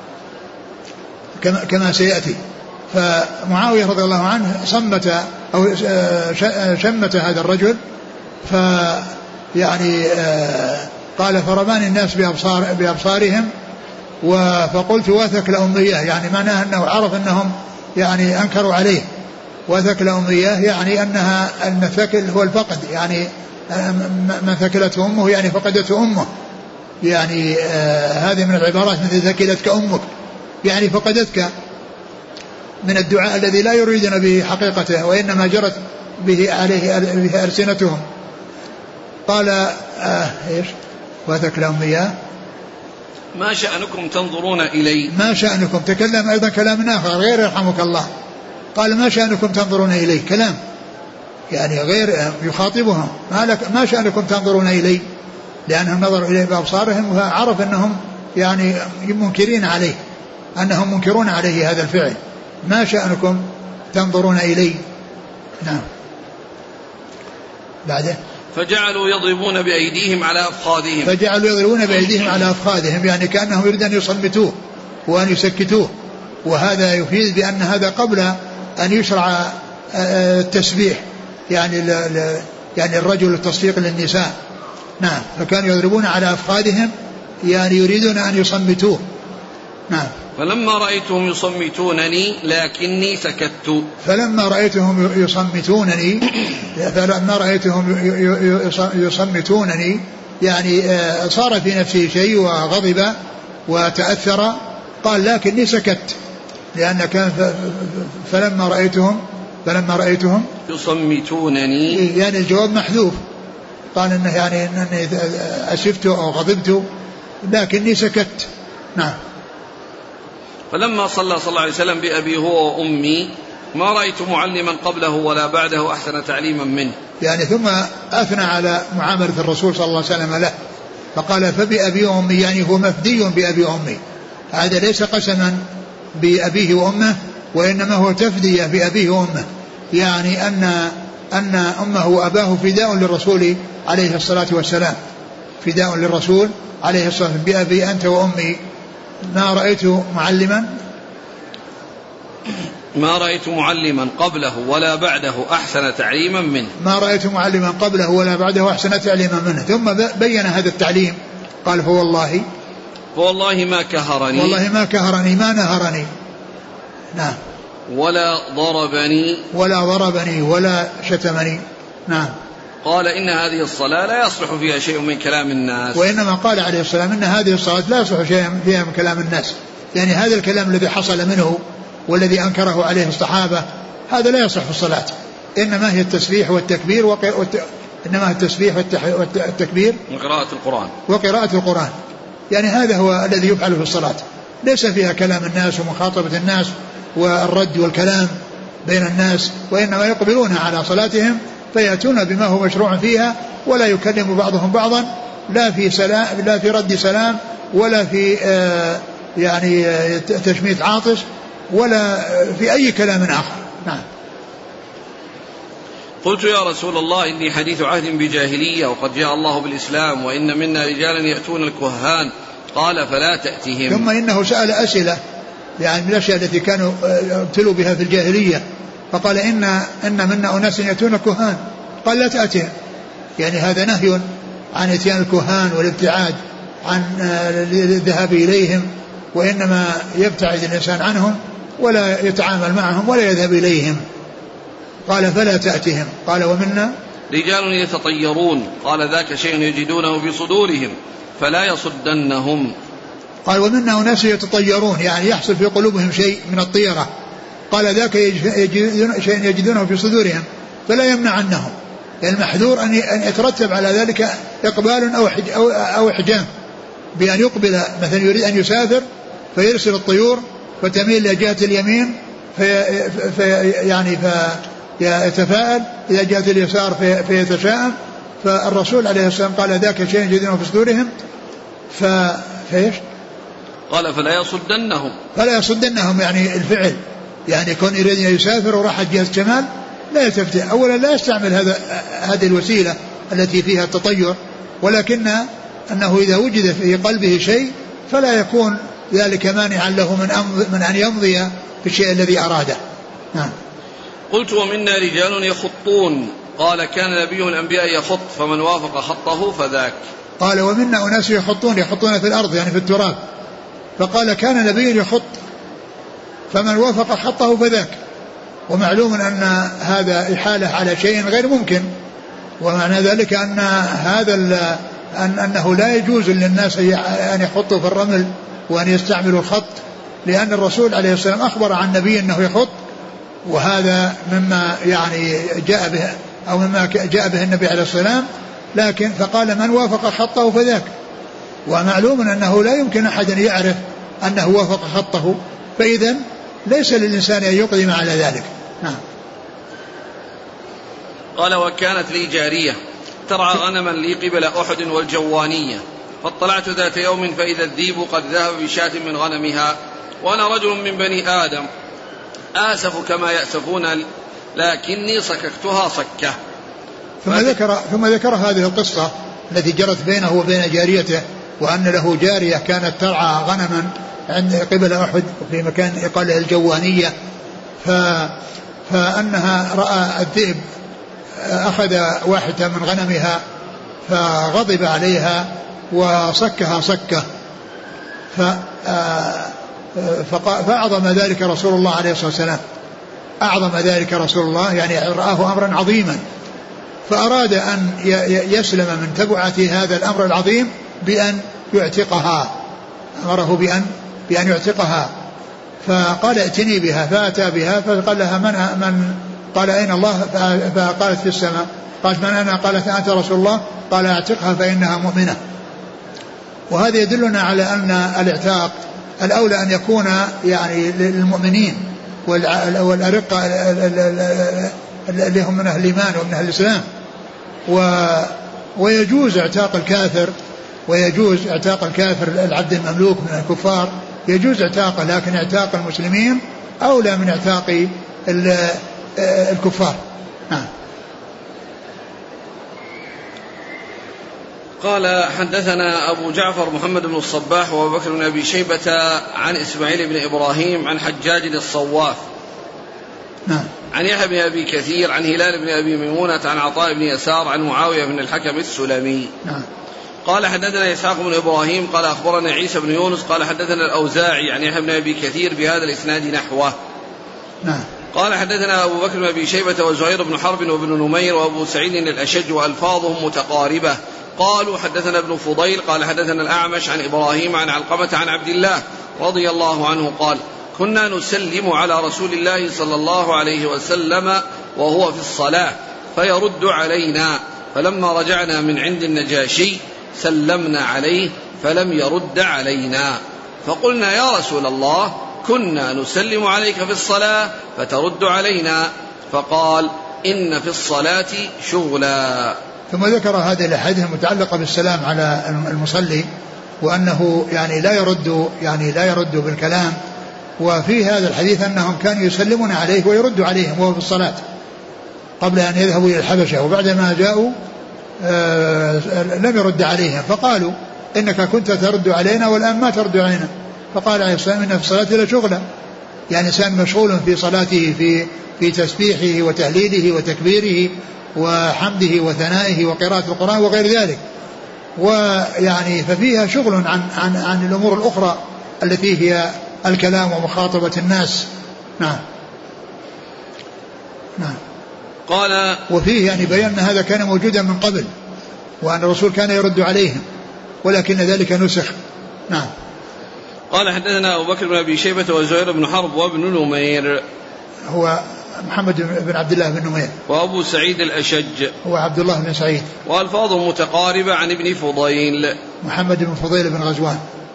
كما سيأتي. فمعاوية رضي الله عنه صمت أو شمت هذا الرجل، فيعني قال فرماني الناس بأبصار بأبصارهم فقلت واثق لأمية، يعني معناه أنه عرف أنهم يعني أنكروا عليه، وثكل أمياه يعني أنها أن الثكل هو الفقد، يعني من ثكلته أمه يعني فقدته أمه، يعني آه هذه من العبارات مثل ثكلتك أمك يعني فقدتك، من الدعاء الذي لا يريدون به حقيقته وإنما جرت به عليه به ألسنتهم. قال آه إيش وثكل أمياه ما شأنكم تنظرون إلي، ما شأنكم، تكلم أيضا كلام آخر غير يرحمك الله، قال ما شأنكم تنظرون إلي، كلام يعني غير يخاطبهم، ما, لك ما شأنكم تنظرون إلي، لأنهم نظروا إليه بأبصارهم وعرف أنهم يعني منكرين عليه، أنهم منكرون عليه هذا الفعل، ما شأنكم تنظرون إلي. نعم. بعده فجعلوا يضربون بأيديهم على أفخاذهم، فجعلوا يضربون بأيديهم على أفخاذهم يعني كأنهم يريد أن يصمتوه وأن يسكتوه، وهذا يفيد بأن هذا قبل أن يشرع التسبيح يعني يعني الرجل التصفيق للنساء. نعم. فكانوا يضربون على أفخاذهم يعني يريدون أن يصمتوه. نعم. فلما رأيتهم يصمتونني لكني سكت، فلما رأيتهم يصمتونني فلما رأيتهم يصمتونني يعني صار في نفسه شيء وغضب وتأثر، قال لكني سكت، لأن كان فلما رأيتهم فلما رأيتهم يصمتونني يعني الجواب محذوف، قال إنه يعني أنني أسفت أو غضبت لكني سكت. نعم. فلما صلى صلى الله عليه وسلم بأبي هو وأمي ما رأيت معلما قبله ولا بعده أحسن تعليما منه، يعني ثم أثنى على معاملة الرسول صلى الله عليه وسلم له، فقال فبأبي وأمي يعني هو مفدي بأبي وأمي، هذا ليس قسما بأبيه وأمه وإنما هو تفدية بأبيه وأمه، يعني أن أن أمه وأباه فداء للرسول عليه الصلاة والسلام، فداء للرسول عليه الصلاة والسلام بأبي أنت وأمي. ما رأيت معلما ما رأيت معلما قبله ولا بعده أحسن تعليما منه ما رأيت معلما قبله ولا بعده أحسن تعليما منه. ثم بين هذا التعليم قال فوالله فوالله ما كهرني والله ما كهرني ما نهرني. نعم. ولا ضربني ولا ضربني ولا شتمني. نعم. قال إن هذه الصلاة لا يصلح فيها شيء من كلام الناس، وإنما قال عليه السلام إن هذه الصلاة لا يصلح شيء فيها من كلام الناس، يعني هذا الكلام الذي حصل منه والذي أنكره عليه الصحابة هذا لا يصلح في الصلاة، إنما هي التسبيح والتكبير وق... والت... إنما التسبيح والتح... والتكبير وقراءة القرآن وقراءة القرآن، يعني هذا هو الذي يفعل في الصلاة، ليس فيها كلام الناس ومخاطبة الناس والرد والكلام بين الناس، وإنما يقبلون على صلاتهم فيأتون بما هو مشروع فيها، ولا يكلم بعضهم بعضا لا في سلام لا في رد سلام ولا في آه يعني آه تشميت عاطش ولا في أي كلام آخر. نعم. قلت يا رسول الله إني حديث عهد بجاهلية وقد جاء الله بالإسلام وإن منا رجالا يأتون الكهان، قال فلا تأتهم. ثم إنه سأل أسئلة يعني من الأشياء التي كانوا ابتلوا بها في الجاهلية، فقال إن إن منا أناس يأتون الكهان، قال لا تأتهم، يعني هذا نهي عن اتيان الكهان والابتعاد عن الذهاب إليهم، وإنما يبتعد الإنسان عنهم ولا يتعامل معهم ولا يذهب إليهم. قال فلا تأتهم. قال ومنا رجال يتطيرون، قال ذاك شيء يجدونه في صدورهم فلا يصدنهم. قال ومنا أناس يتطيرون يعني يحصل في قلوبهم شيء من الطيرة، قال ذاك يجدون شيء يجدونه في صدورهم فلا يمنع عنهم، يعني المحذور أن يترتب على ذلك إقبال أو أو إحجام، بأن يقبل مثلا يريد أن يسافر فيرسل الطيور فتميل إلى جهة اليمين في, في يعني فيتفاءل، إذا جهة اليسار في فيتشائم. فالرسول عليه السلام قال ذاك شيء يجدونه في صدورهم فايش؟ قال فلا يصدنهم فلا يصدنهم يعني الفعل، يعني كون يريد أن يسافر وراح جهة الشمال لا يلتفت، أولا لا يستعمل هذا هذه الوسيلة التي فيها التطير، ولكن أنه إذا وجد في قلبه شيء فلا يكون ذلك مانعا له من, من أن يمضي في الشيء الذي أراده. نعم. قلت ومنا رجال يخطون، قال كان نبي الأنبياء يخط فمن وافق خطه فذاك. قال ومنا أناس يخطون يخطون في الأرض يعني في التراب، فقال كان نبي يخط فمن وافق خطه فذاك، ومعلوم أن هذا إحالة على شيء غير ممكن، ومعنى ذلك أن هذا أن أنه لا يجوز للناس أن يخطوا في الرمل وأن يستعملوا الخط، لأن الرسول عليه السلام أخبر عن النبي أنه يخط، وهذا مما يعني جاء به أو مما جاء به النبي عليه السلام، لكن فقال من وافق خطه فذاك، ومعلوم أنه لا يمكن أحد أن يعرف أنه وافق خطه، فإذا ليس للإنسان أن يقدم على ذلك. نعم. قال وكانت لي جارية ترعى غنما لي قبل أحد والجوانية، فاطلعت ذات يوم فإذا الذيب قد ذهب بشاة من غنمها، وأنا رجل من بني آدم آسف كما يأسفون، لكني صككتها صكة. ثم ذكر, ثم ذكر هذه القصة التي جرت بينه وبين جاريته، وأن له جارية كانت ترعى غنما عند قبل أحد في مكان يقال له الجوانية، ف فأنها رأى الذئب أخذ واحدة من غنمها فغضب عليها وصكها صكة، فأعظم ذلك رسول الله عليه الصلاة والسلام، أعظم ذلك رسول الله يعني رآه أمرا عظيما، فأراد أن يسلم من تبعة هذا الأمر العظيم بأن يعتقها، أمره بأن, بأن يعتقها، فقال ائتني بها، فأتى بها فقال لها من, من قال أين الله؟ فقالت في السماء. قالت من أنا؟ قالت أنت رسول الله. قال اعتقها فإنها مؤمنة. وهذا يدلنا على أن الاعتاق الأولى أن يكون يعني للمؤمنين والأرقة اللي هم من أهل الإيمان ومن أهل الإسلام، ويجوز اعتاق الكافر، ويجوز اعتاق الكافر العبد المملوك من الكفار يجوز اعتاقه، لكن اعتاق المسلمين أولى من اعتاق الكفار. آه. قال حدثنا أبو جعفر محمد بن الصباح وأبو بكر بن أبي شيبة عن إسماعيل بن إبراهيم عن حجاج الصواف نعم. عن يحيى بن أبي كثير عن هلال بن أبي ميمونة عن عطاء بن يسار عن معاوية بن الحكم السلمي نعم. قال حدثنا إسحاق بن إبراهيم قال أخبرنا عيسى بن يونس قال حدثنا الأوزاعي عن يحيى بن أبي كثير بهذا الإسناد نحوه. نعم. قال حدثنا أبو بكر بن أبي شيبة وزهير بن حرب وابن نمير وأبو سعيد الأشج وألفاظهم متقاربة. قالوا حدثنا ابن فضيل قال حدثنا الأعمش عن إبراهيم عن علقمة عن عبد الله رضي الله عنه قال كنا نسلم على رسول الله صلى الله عليه وسلم وهو في الصلاة فيرد علينا، فلما رجعنا من عند النجاشي سلمنا عليه فلم يرد علينا، فقلنا يا رسول الله كنا نسلم عليك في الصلاة فترد علينا، فقال إن في الصلاة شغلا. ثم ذكر هذه الأحاديث المتعلقة بالسلام على المصلي، وأنه يعني لا يرد يعني لا يرد بالكلام، وفي هذا الحديث أنهم كانوا يسلمون عليه ويرد عليهم وهو في الصلاة قبل أن يذهبوا إلى الحبشة، وبعدما جاءوا آه لم يرد عليهم، فقالوا إنك كنت ترد علينا والآن ما ترد علينا، فقال عليه الصلاة والسلام إن في الصلاة لشغلا، يعني إنسان مشغول في صلاته في في تسبيحه وتهليله وتكبيره وحمده وثنائه وقراءة القرآن وغير ذلك، ويعني ففيها شغل عن عن عن الأمور الأخرى التي هي الكلام ومخاطبة الناس. نعم. نعم. قال وفيه يعني بيان هذا كان موجودا من قبل، وأن الرسول كان يرد عليهم، ولكن ذلك نسخ. نعم. قال حدثنا أبو بكر بن أبي شيبة وزهير بن حرب وابن نمير هو محمد بن عبد الله بن نمير، وأبو سعيد الأشج هو عبد الله بن سعيد، وألفاظه متقاربة عن ابن فضيل محمد بن فضيل بن غزوان.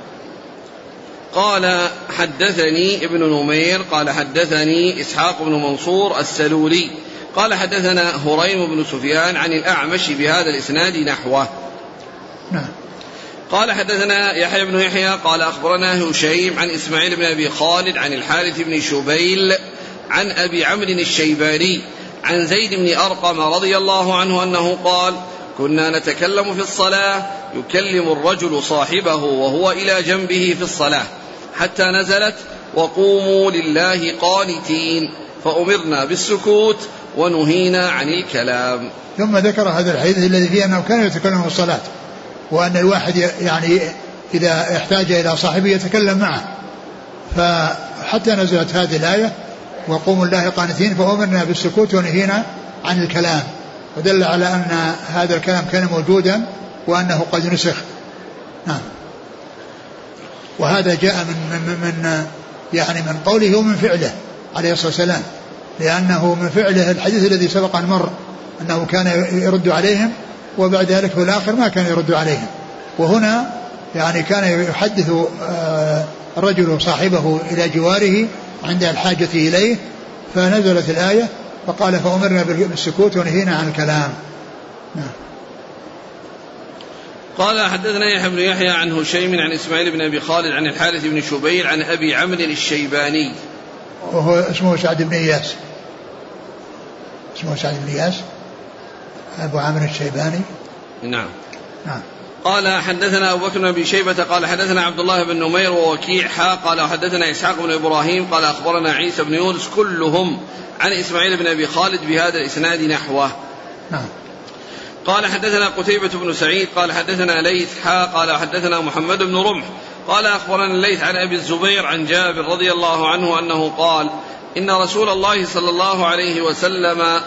قال حدثني ابن نمير قال حدثني إسحاق بن منصور السلولي قال حدثنا هريم بن سفيان عن الأعمش بهذا الإسناد نحوه. نعم. قال حدثنا يحيى بن يحيى قال أخبرنا هشيم عن إسماعيل بن أبي خالد عن الحارث بن شبيل عن أبي عمرو الشيباني عن زيد بن أرقم رضي الله عنه أنه قال كنا نتكلم في الصلاة يكلم الرجل صاحبه وهو إلى جنبه في الصلاة حتى نزلت وقوموا لله قانتين، فأمرنا بالسكوت ونهينا عن الكلام. ثم ذكر هذا الحديث الذي فيه أنه كان يتكلم في الصلاة، وأن الواحد يعني إذا احتاج إلى صاحبه يتكلم معه، فحتى نزلت هذه الآية وقوموا الله قانتين، فأمرنا بالسكوت ونهينا عن الكلام، ودل على أن هذا الكلام كان موجودا وأنه قد نسخ. نعم. وهذا جاء من, من, من يعني من قوله ومن فعله عليه الصلاة والسلام، لأنه من فعله الحديث الذي سبق أن مر أنه كان يرد عليهم، وبعد ذلك في الآخر ما كان يرد عليهم. وهنا يعني كان يحدث الرجل صاحبه إلى جواره عند الحاجة إليه، فنزلت الآية فقال فأمرنا بالسكوت ونهينا عن الكلام. نعم. قال حدثنا يحيى بن يحيى عن هشيم عن إسماعيل بن أبي خالد عن الحارث بن شبير عن أبي عمرو الشيباني وهو اسمه سعد بن إياس، اسمه سعد بن إياس أبو عمرو الشيباني. نعم. نعم. قال حدثنا أبو بكر بن أبي شيبة قال حدثنا عبد الله بن نمير ووكيع حا قال حدثنا إسحاق بن إبراهيم قال أخبرنا عيسى بن يونس كلهم عن إسماعيل بن أبي خالد بهذا الإسناد نحوه. نعم. قال حدثنا قتيبة بن سعيد قال حدثنا ليث حا قال حدثنا محمد بن رمح قال أخبرنا الليث عن أبي الزبير عن جابر رضي الله عنه أنه قال إن رسول الله صلى الله عليه وسلم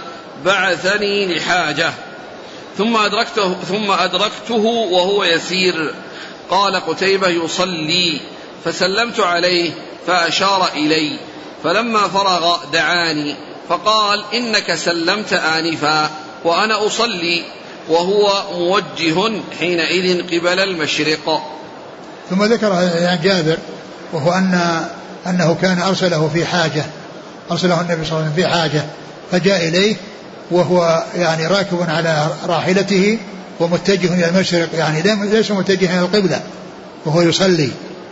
بعثني لحاجة ثم أدركته, ثم أدركته وهو يسير. قال قتيبة يصلي فسلمت عليه فأشار إلي، فلما فرغ دعاني فقال إنك سلمت آنفا وأنا أصلي، وهو موجه حينئذ قبل المشرق. ثم ذكر عن جابر وهو أن أنه كان أرسله في حاجة، أرسله النبي صلى الله عليه وسلم في حاجة فجاء إليه وهو يعني راكب على راحلته ومتجه إلى المشرق، يعني ليس متجها إلى القبلة وهو يصلي،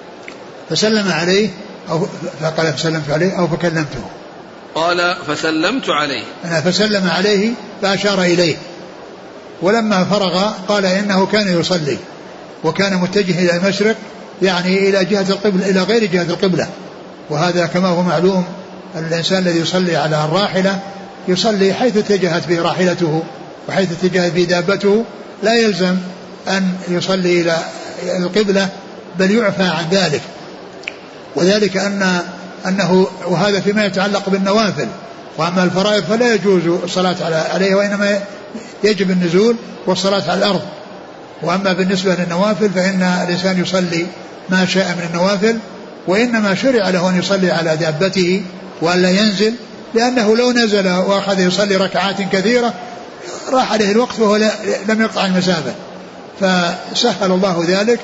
فسلم عليه أو فقال فسلمت عليه أو فكلمته. قال فسلمت عليه، أنا فسلم عليه فأشار إليه، ولما فرغ قال إنه كان يصلي وكان متجه إلى المشرق، يعني إلى جهة القبلة إلى غير جهة القبلة. وهذا كما هو معلوم الإنسان الذي يصلي على الراحلة يصلي حيث اتجهت به راحلته وحيث اتجهت به دابته، لا يلزم أن يصلي إلى القبلة بل يعفى عن ذلك. وذلك أن أنه وهذا فيما يتعلق بالنوافل، وأما الفرائض فلا يجوز الصلاة عليه وإنما يجب النزول والصلاة على الأرض. وأما بالنسبة للنوافل فإن الإنسان يصلي ما شاء من النوافل، وإنما شرع له أن يصلي على دابته وأن لا ينزل، لأنه لو نزل وأخذ يصلي ركعات كثيرة راح عليه الوقت وهو لم يقطع المسافة، فسهل الله ذلك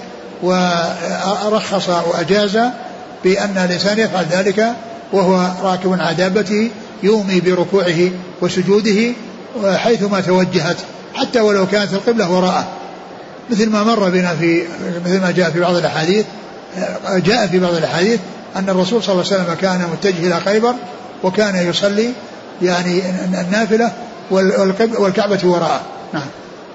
ورخص وأجاز بأن الإنسان يفعل ذلك وهو راكب على دابته يومي بركوعه وسجوده حيثما توجهت، حتى ولو كانت القبلة وراءه، مثل ما مر بنا في مثل ما جاء في بعض الأحاديث جاء في بعض الأحاديث أن الرسول صلى الله عليه وسلم كان متجه إلى خيبر وكان يصلي يعني النافلة والكعبة وراءه. نعم.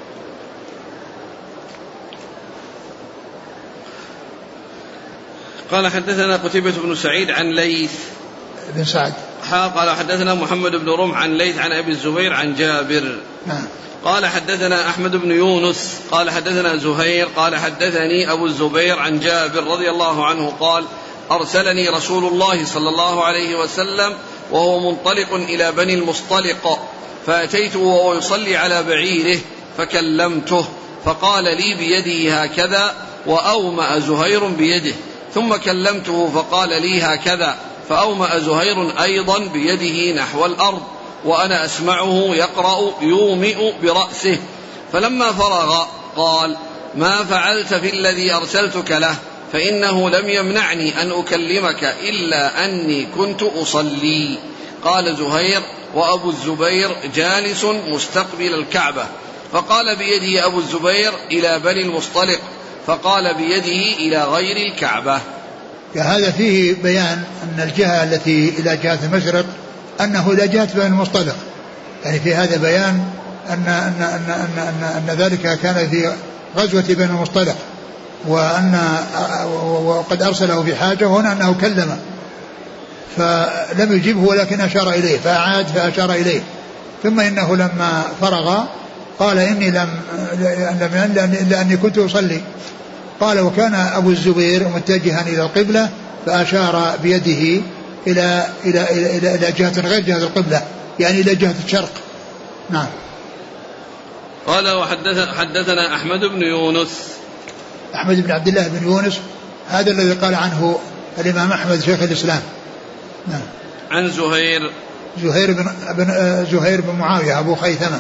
قال حدثنا قتيبة بن سعيد عن ليث بن سعد قال حدثنا محمد بن رمح عن ليث عن أبي الزبير عن جابر. نعم. قال حدثنا أحمد بن يونس قال حدثنا زهير قال حدثني أبو الزبير عن جابر رضي الله عنه قال أرسلني رسول الله صلى الله عليه وسلم وهو منطلق إلى بني المصطلق، فأتيته وهو يصلي على بعيره فكلمته فقال لي بيده هكذا وأومأ زهير بيده، ثم كلمته فقال لي هكذا فأومأ زهير أيضا بيده نحو الأرض وأنا أسمعه يقرأ يومئ برأسه. فلما فرغ قال ما فعلت في الذي أرسلتك له؟ فإنه لم يمنعني أن أكلمك إلا أني كنت أصلي. قال زهير وأبو الزبير جالس مستقبل الكعبة، فقال بيده أبو الزبير إلى بني المصطلق، فقال بيده إلى غير الكعبة. هذا فيه بيان أن الجهة التي إلى جهة المشرق أنه إلى جهة بني المصطلق، يعني في هذا بيان أن, أن, أن, أن, أن, أن ذلك كان في غزوة بني المصطلق، وأن وقد أرسله في حاجة، وهنا أنه كلم فلم يجبه ولكن أشار إليه فأعاد فأشار إليه، ثم إنه لما فرغ قال إني لم إلا أني كنت أصلي. قال وكان أبو الزبير متجها إلى القبلة فأشار بيده إلى إلى إلى, إلى, إلى جهة غير جهة القبلة، يعني إلى جهة الشرق. نعم. قال وحدث حدثنا أحمد بن يونس. أحمد بن عبد الله بن يونس هذا الذي قال عنه الإمام أحمد شيخ الإسلام. نعم. عن زهير زهير بن, بن زهير بن معاوية أبو خيثمة،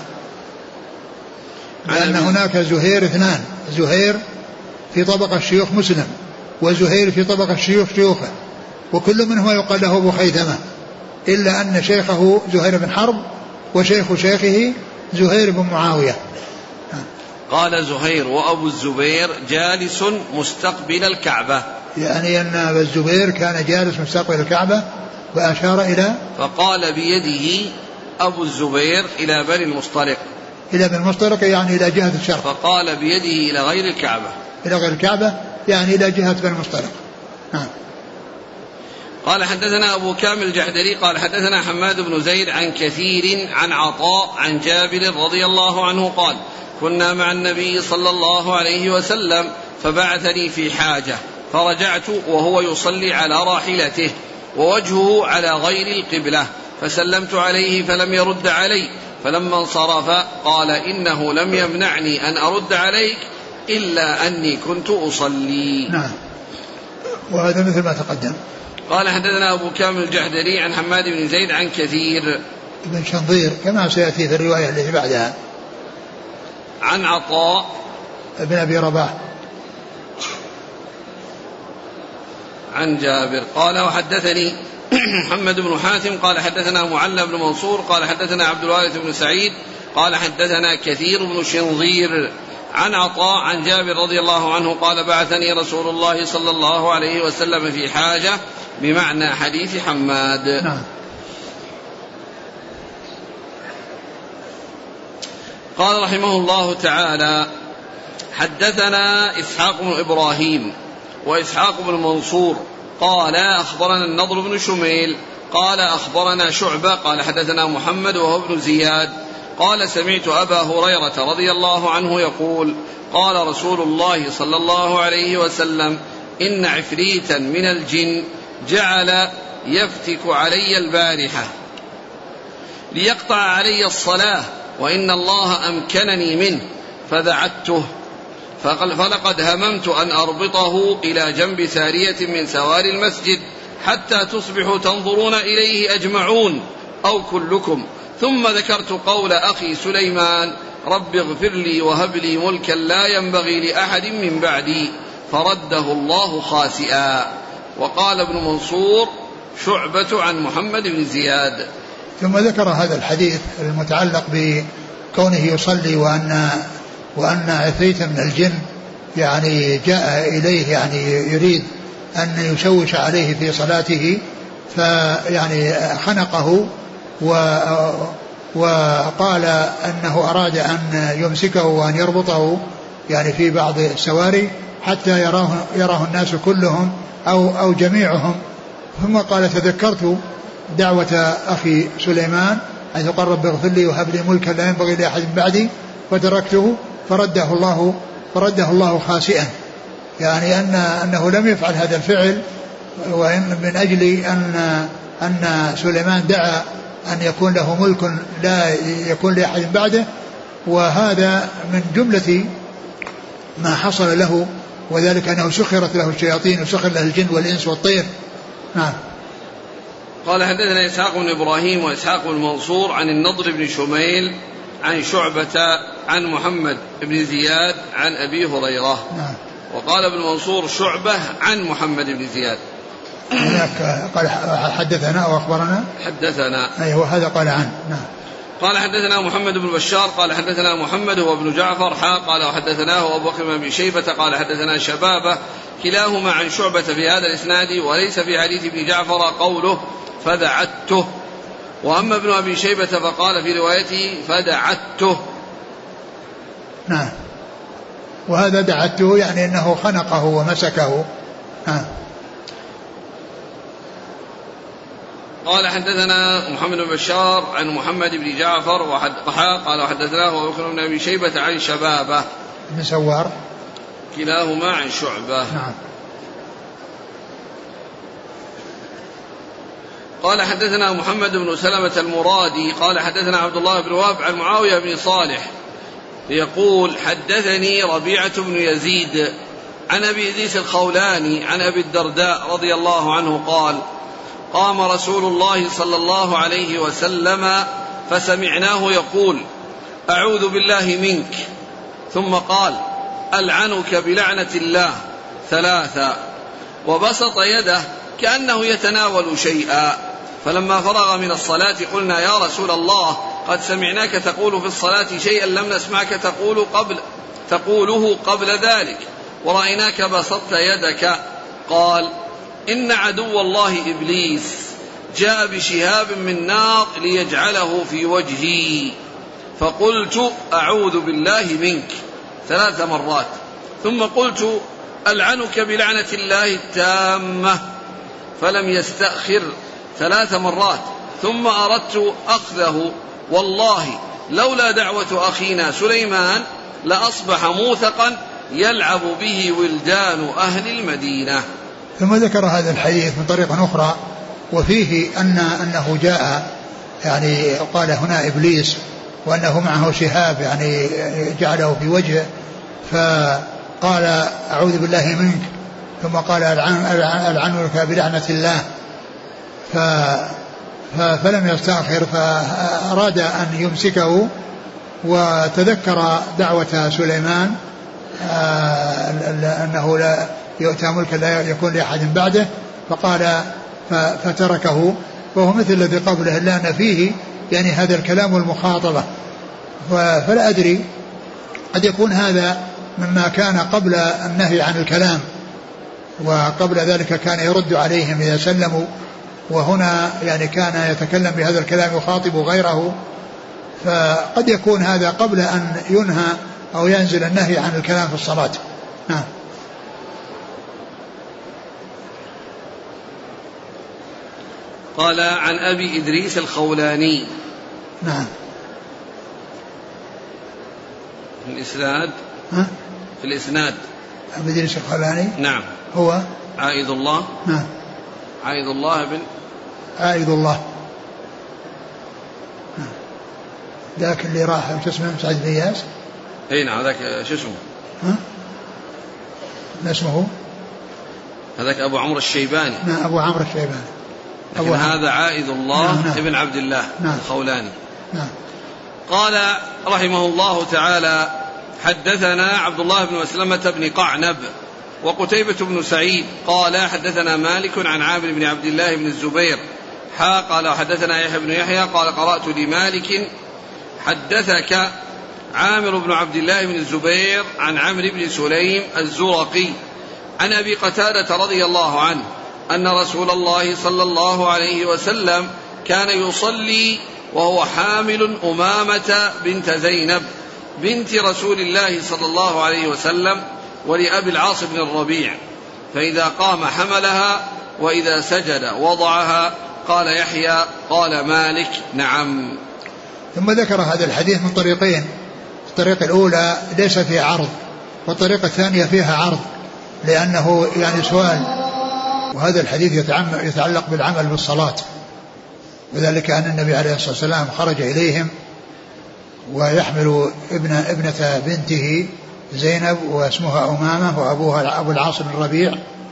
لأن هناك زهير اثنان، زهير في طبقة شيوخ مسلم وزهير في طبقة شيوخ شيوخه، وكل منهما يقال له أبو خيثمة، إلا أن شيخه زهير بن حرب وشيخ شيخه زهير بن معاوية. قال زهير وأبو الزبير جالس مستقبل الكعبة، يعني أن أبا الزبير كان جالس مستقبل الكعبة، وأشار إلى فقال بيده أبو الزبير إلى بني المصطلق، إلى بني المصطلق يعني إلى جهة الشرق، فقال بيده إلى غير الكعبة، إلى غير الكعبة يعني إلى جهة بني المصطلق. نعم. قال حدثنا أبو كامل الجحدري قال حدثنا حماد بن زيد عن كثير عن عطاء عن جابر رضي الله عنه قال كنا مع النبي صلى الله عليه وسلم فبعثني في حاجة فرجعت وهو يصلي على راحلته ووجهه على غير القبلة، فسلمت عليه فلم يرد علي، فلما انصرف قال إنه لم يمنعني أن أرد عليك إلا أني كنت أصلي. نعم. وهذا مثل ما تقدم. قال حدثنا أبو كامل الجحدري عن حماد بن زيد عن كثير بن شنظير كما سيأتي في الرواية التي بعدها، عن عطاء بن أبي رباح عن جابر قال وحدثني محمد بن حاتم قال حدثنا معلى بن منصور قال حدثنا عبد الوارث بن سعيد قال حدثنا كثير بن شنظير عن عطاء عن جابر رضي الله عنه قال بعثني رسول الله صلى الله عليه وسلم في حاجة بمعنى حديث حماد. نعم. قال رحمه الله تعالى حدثنا إسحاق بن إبراهيم وإسحاق بن منصور قال أخبرنا النضر بن شميل قال أخبرنا شعبة قال حدثنا محمد وهو ابن زياد قال سمعت أبا هريرة رضي الله عنه يقول قال رسول الله صلى الله عليه وسلم إن عفريتا من الجن جعل يفتك علي البارحة ليقطع علي الصلاة وإن الله أمكنني منه فدعته فلقد هممت أن أربطه إلى جنب سارية من سوار المسجد حتى تصبحوا تنظرون إليه أجمعون أو كلكم، ثم ذكرت قول أخي سليمان رب اغفر لي وهب لي ملكا لا ينبغي لأحد من بعدي فرده الله خاسئا. وقال ابن منصور شعبة عن محمد بن زياد. ثم ذكر هذا الحديث المتعلق بكونه يصلي وأن وأن عفريتا من الجن يعني جاء إليه يعني يريد أن يشوش عليه في صلاته، فيعني خنقه وقال أنه أراد أن يمسكه وأن يربطه يعني في بعض السواري حتى يراه, يراه الناس كلهم أو, أو جميعهم. ثم قال تذكرت دعوة أخي سليمان حيث قال رب اغفر لي وهب لي ملكا لا ينبغي لأحد بعدي فتركته فرده الله فرده الله خاسئا، يعني أن أنه لم يفعل هذا الفعل وإن من أجل أن أن سليمان دعا أن يكون له ملك لا يكون لأحد بعده، وهذا من جملة ما حصل له، وذلك أنه سخرت له الشياطين وسخر له الجن والإنس والطير. نعم. قال حدثنا إسحاق بن إبراهيم وإسحاق بن منصور عن النضر بن شميل عن شعبة عن محمد بن زياد عن أبي هريرة. نعم. وقال ابن منصور شعبة عن محمد بن زياد. هناك قال حدثنا أو أخبرنا حدثنا أيوة هذا قال عن. نعم. قال حدثنا محمد بن بشار قال حدثنا محمد هو ابن جعفر حا قال وحدثناه أبو بكر بن أبي شيبة قال حدثنا شبابة كلاهما عن شعبة في هذا الإسناد، وليس في حديث ابن جعفر قوله فدعته، وأما ابن أبي شيبة فقال في روايته فدعته. نعم. وهذا دعته يعني أنه خنقه ومسكه. نعم. قال حدثنا محمد بن بشار عن محمد بن جعفر وحا قال وحدثناه أبو بكر بن أبي شيبة عن شبابة بن سوار كلاهما عن شعبة. نعم. قال حدثنا محمد بن سلمة المرادي قال حدثنا عبد الله بن وهب عن معاوية بن صالح يقول حدثني ربيعة بن يزيد عن أبي إدريس الخولاني عن أبي الدرداء رضي الله عنه قال قام رسول الله صلى الله عليه وسلم فسمعناه يقول أعوذ بالله منك، ثم قال ألعنك بلعنة الله ثلاثا، وبسط يده كأنه يتناول شيئا. فلما فرغ من الصلاة قلنا يا رسول الله قد سمعناك تقول في الصلاة شيئا لم نسمعك تقول قبل تقوله قبل ذلك، ورأيناك بسطت يدك. قال إن عدو الله إبليس جاء بشهاب من نار ليجعله في وجهي، فقلت أعوذ بالله منك ثلاث مرات، ثم قلت ألعنك بلعنة الله التامة، فلم يستأخر ثلاث مرات، ثم أردت أخذه، والله لولا دعوة أخينا سليمان لأصبح موثقا يلعب به ولدان أهل المدينة. ثم ذكر هذا الحديث من طريق أخرى وفيه أن أنه جاء يعني قال هنا إبليس وأنه معه شهاب يعني جعله في وجهه، فقال أعوذ بالله منك، ثم قال ألعنك بلعنة الله، فلم يستأخر فأراد أن يمسكه، وتذكر دعوة سليمان أنه لا يؤتى ملكا لا يكون لأحد بعده، فقال فتركه، وهو مثل الذي قبله إلا أن فيه يعني هذا الكلام والمخاطبة. فلا أدري قد يكون هذا مما كان قبل النهي عن الكلام، وقبل ذلك كان يرد عليهم إذا سلموا، وهنا يعني كان يتكلم بهذا الكلام يخاطب غيره، فقد يكون هذا قبل أن ينهى أو ينزل النهي عن الكلام في الصلاة. نعم. قال عن أبي إدريس الخولاني. نعم. في الإسناد ها؟ في الإسناد أبي إدريس الخولاني. نعم. هو عائذ الله. نعم. عائذ الله بن عائذ الله. نعم. ذاك اللي راح شو اسمه سعد بن إياس. اي نعم ذاك شو اسمه؟ ها؟ ما اسمه؟ هذاك أبو عمرو الشيباني. نعم أبو عمرو الشيباني. لكن هذا عائذ الله. نعم نعم. ابن عبد الله. نعم. الخولاني. نعم. قال رحمه الله تعالى حدثنا عبد الله بن مسلمة بن قعنب وقتيبة بن سعيد قال حدثنا مالك عن عامر بن عبد الله بن الزبير حا قال حدثنا يحيى بن يحيى قال قرأت لمالك حدثك عامر بن عبد الله بن الزبير عن عمرو بن سليم الزرقي عن أبي قتادة رضي الله عنه أن رسول الله صلى الله عليه وسلم كان يصلي وهو حامل أمامة بنت زينب بنت رسول الله صلى الله عليه وسلم ولأبي العاص بن الربيع، فإذا قام حملها وإذا سجد وضعها. قال يحيى قال مالك نعم. ثم ذكر هذا الحديث من طريقين، الطريق الأولى ليس فيها عرض، والطريقة الثانية فيها عرض، لأنه يعني سؤال، وهذا الحديث يتعلق بالعمل بالصلاة، وذلك أن النبي عليه الصلاة والسلام خرج إليهم ويحمل ابن ابنة بنته زينب واسمها أمامة وأبوها أبو العاص بن الربيع،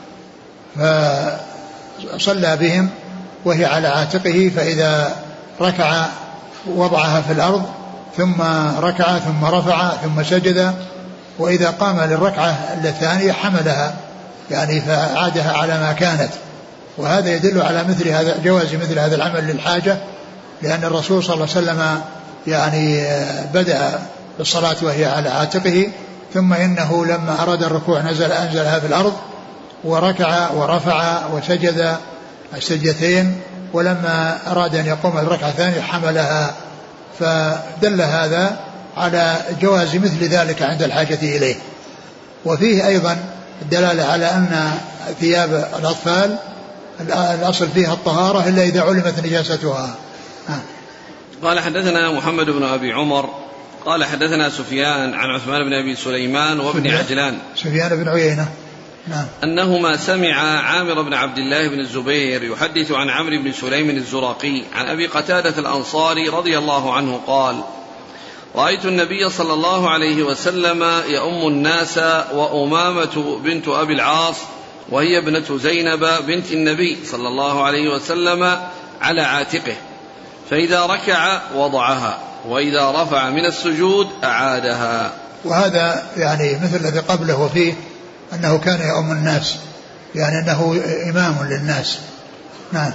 فصلى بهم وهي على عاتقه، فإذا ركع وضعها في الأرض ثم ركع ثم رفع ثم سجد، وإذا قام للركعة الثانية حملها يعني فعادها على ما كانت. وهذا يدل على مثل هذا جواز مثل هذا العمل للحاجة، لأن الرسول صلى الله عليه وسلم يعني بدأ بالصلاة وهي على عاتقه، ثم إنه لما أراد الركوع نزل أنزلها في الأرض وركع ورفع وسجد السجدتين، ولما أراد أن يقوم الركعة الثانية حملها، فدل هذا على جواز مثل ذلك عند الحاجة إليه. وفيه أيضا الدلالة على أن ثياب الأطفال الأصل فيها الطهارة إلا إذا علمت نجاستها. قال حدثنا محمد بن أبي عمر قال حدثنا سفيان عن عثمان بن أبي سليمان وابن عجلان. سفيان بن عيينة نعم. أنهما سمع عامر بن عبد الله بن الزبير يحدث عن عمرو بن سليم الزرقي عن أبي قتادة الأنصاري رضي الله عنه قال: رأيت النبي صلى الله عليه وسلم يؤم الناس وأمامة بنت أبي العاص وهي ابنة زينب بنت النبي صلى الله عليه وسلم على عاتقه، فإذا ركع وضعها وإذا رفع من السجود أعادها. وهذا يعني مثل الذي قبله وفيه أنه كان يؤم الناس، يعني أنه إمام للناس. نعم.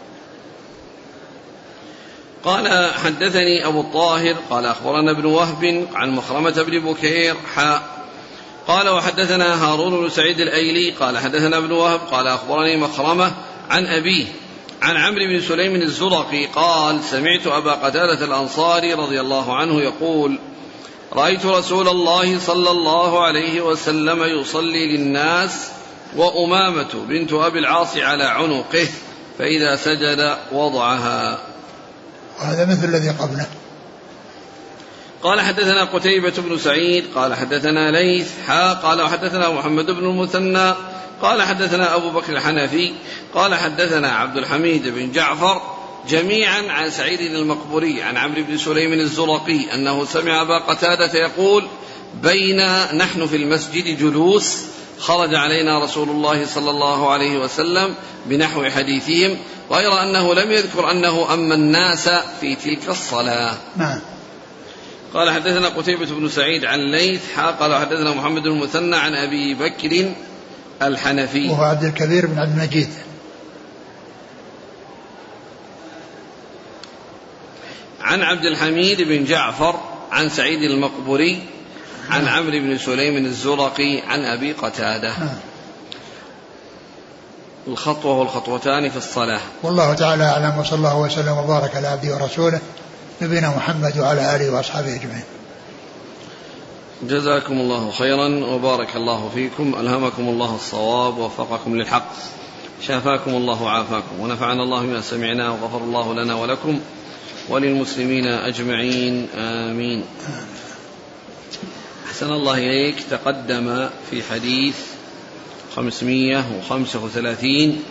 قال: حدثني أبو الطاهر قال أخبرنا ابن وهب عن مخرمة بن بكير حاء قال: وحدثنا هارون بن سعيد الأيلي قال حدثنا ابن وهب قال أخبرني مخرمة عن أبيه عن عمرو بن سليم الزرقي قال: سمعت أبا قتادة الأنصاري رضي الله عنه يقول: رأيت رسول الله صلى الله عليه وسلم يصلي للناس وأمامة بنت أبي العاص على عنقه، فإذا سجد وضعها. وهذا مثل الذي قبله. قال: حدثنا قتيبة بن سعيد قال حدثنا ليث حا قال وحدثنا محمد بن المثنى قال حدثنا أبو بكر الحنفي قال حدثنا عبد الحميد بن جعفر جميعا عن سعيد المقبوري عن عمرو بن سليم الزرقي أنه سمع أبا قتادة يقول: بين نحن في المسجد جلوس خرج علينا رسول الله صلى الله عليه وسلم بنحو حديثهم، غير أنه لم يذكر أنه أما الناس في تلك الصلاة. نعم. قال: حدثنا قتيبة بن سعيد عن ليث حا قال حدثنا محمد بن المثنى عن أبي بكر الحنفي وهو عبد الكبير بن عبد المجيد عن عبد الحميد بن جعفر عن سعيد المقبوري عن عمرو بن سليم الزرقي عن أبي قتادة. الخطوة والخطوتان في الصلاة. والله تعالى أعلم، وصلى الله وسلم وبارك على عبده ورسوله نبينا محمد وعلى آله وأصحابه أجمعين. جزاكم الله خيرا وبارك الله فيكم، ألهمكم الله الصواب ووفقكم للحق، شافاكم الله وعافاكم، ونفعنا الله بما سمعنا، وغفر الله لنا ولكم وللمسلمين أجمعين، آمين. أحسن الله إليك. تقدم في حديث خمسمائة وخمسة وثلاثين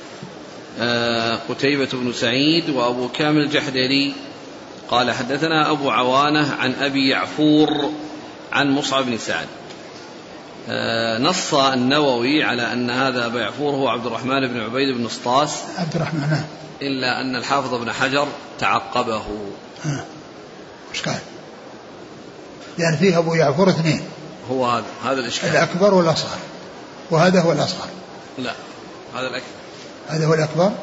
قتيبة بن سعيد وأبو كامل الجحدري قال حدثنا أبو عوانة عن أبي يعفور عن مصعب بن سعد. نص النووي على أن هذا أبو يعفور هو عبد الرحمن بن عبيد بن نسطاس عبد الرحمن، إلا أن الحافظ بن حجر تعقبه. إيش قال؟ يعني فيه أبو يعفور اثنين، هو هذا هذا الإشكال، الأكبر والأصغر، وهذا هو الأصغر. لا، هذا الأكبر، هذا هو الأكبر.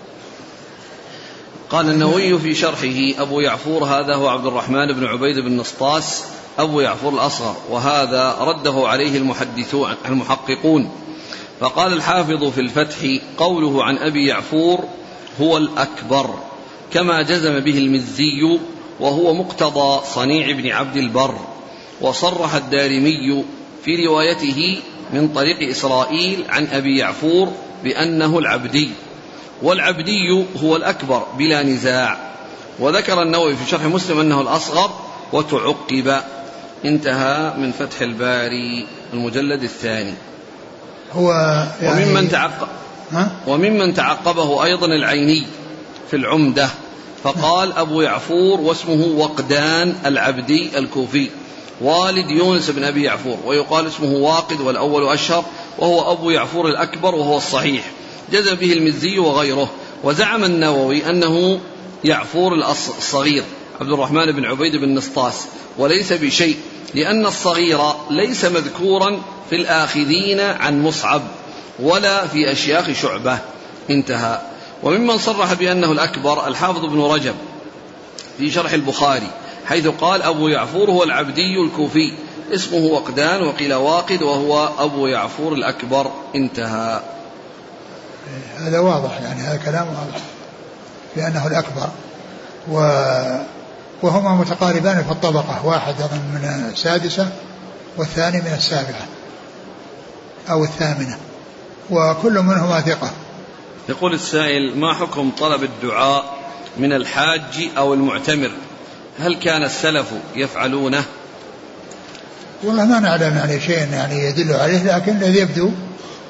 قال النووي في شرحه: أبو يعفور هذا هو عبد الرحمن بن عبيد بن نسطاس أبو يعفور الأصغر، وهذا رده عليه المحدثون المحققون. فقال الحافظ في الفتح: قوله عن أبي يعفور هو الأكبر، كما جزم به المزي، وهو مقتضى صنيع بن عبد البر. وصرح الدارمي في روايته من طريق إسرائيل عن أبي يعفور بأنه العبدي، والعبدي هو الأكبر بلا نزاع. وذكر النووي في شرح مسلم أنه الأصغر وتعقب. انتهى من فتح الباري المجلد الثاني. هو يعني وممن تعقب وممن تعقبه أيضا العيني في العمدة، فقال: أبو يعفور واسمه وقدان العبدي الكوفي والد يونس بن أبي يعفور، ويقال اسمه واقد والأول أشهر، وهو أبو يعفور الأكبر وهو الصحيح، جزم به المزي وغيره. وزعم النووي أنه يعفور الصغير عبد الرحمن بن عبيد بن نسطاس، وليس بشيء، لأن الصغير ليس مذكورا في الآخذين عن مصعب ولا في أشياخ شعبة. انتهى. وممن صرح بأنه الأكبر الحافظ بن رجب في شرح البخاري، حيث قال: أبو يعفور هو العبدي الكوفي، اسمه وقدان، وقيل واقد، وهو أبو يعفور الأكبر. انتهى. هذا واضح، يعني هذا كلام واضح بأنه الأكبر، و... وهما متقاربان في الطبقة، واحد من السادسة والثاني من السابعة أو الثامنة، وكل منهما ثقة. يقول السائل: ما حكم طلب الدعاء من الحاج أو المعتمر؟ هل كان السلف يفعلونه؟ والله ما نعلم يعني شيء يعني يدل عليه، لكن الذي يبدو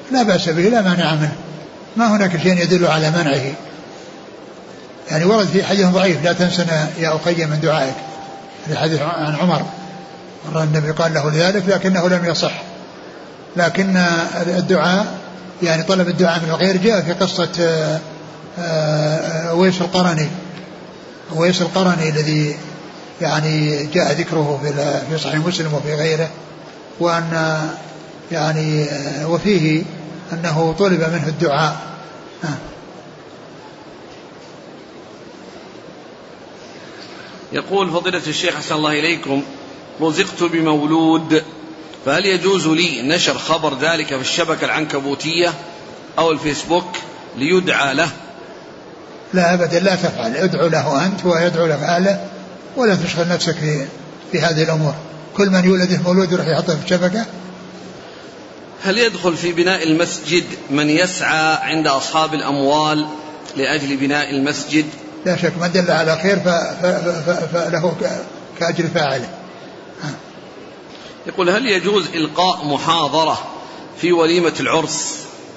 لا بأس به لا مانع منه، ما هناك شيء يدل على منعه. يعني ورد في حديث ضعيف لا تنسنا يا أخي من دعائك، الحديث عن عمر مرة النبي قال له لذلك لكنه لم يصح. لكن الدعاء يعني طلب الدعاء من الغير جاء في قصة أويس القرني أويس القرني الذي يعني جاء ذكره في صحيح مسلم وفي غيره، وأن يعني وفيه أنه طلب منه الدعاء. يقول فضيلة الشيخ أحسن الله إليكم، رزقت بمولود، فهل يجوز لي نشر خبر ذلك في الشبكة العنكبوتية أو الفيسبوك ليدعى له؟ لا أبدا، لا تفعل، ادعو له أنت ويدعو لك أهله، ولا تشغل نفسك في, في هذه الأمور. كل من يولده مولود يروح يحطه في الشبكة. هل يدخل في بناء المسجد من يسعى عند أصحاب الأموال لأجل بناء المسجد؟ لا شك، من دل على خير فله كأجر فاعله. يقول هل يجوز إلقاء محاضرة في وليمة العرس؟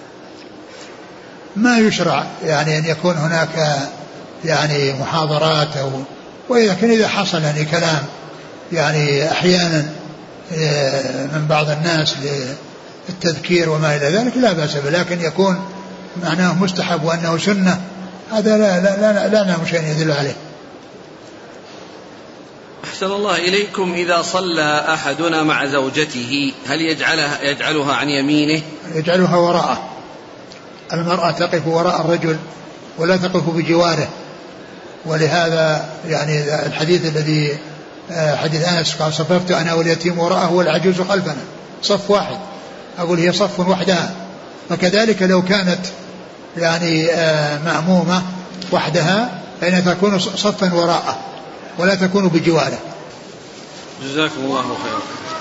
ما يشرع يعني أن يكون هناك يعني محاضرات أو، ولكن إذا حصل يعني كلام يعني أحيانا من بعض الناس للتذكير وما إلى ذلك لا بأس به، لكن يكون معناه مستحب وأنه سنة هذا لا لا لا, لا نعم شيء يدل عليه. أحسن الله إليكم، إذا صلى أحدنا مع زوجته هل يجعلها يجعلها عن يمينه؟ يجعلها وراءه. المرأة تقف وراء الرجل ولا تقف بجواره، ولهذا يعني الحديث الذي حديث أنس قال صففت أنا واليتيم وراءه والعجوز خلفنا، صف واحد، أقول هي صف وحدها. فكذلك لو كانت يعني مأمومة وحدها فإنها تكون صفا وراءه ولا تكون بجواره. جزاكم الله خيرا.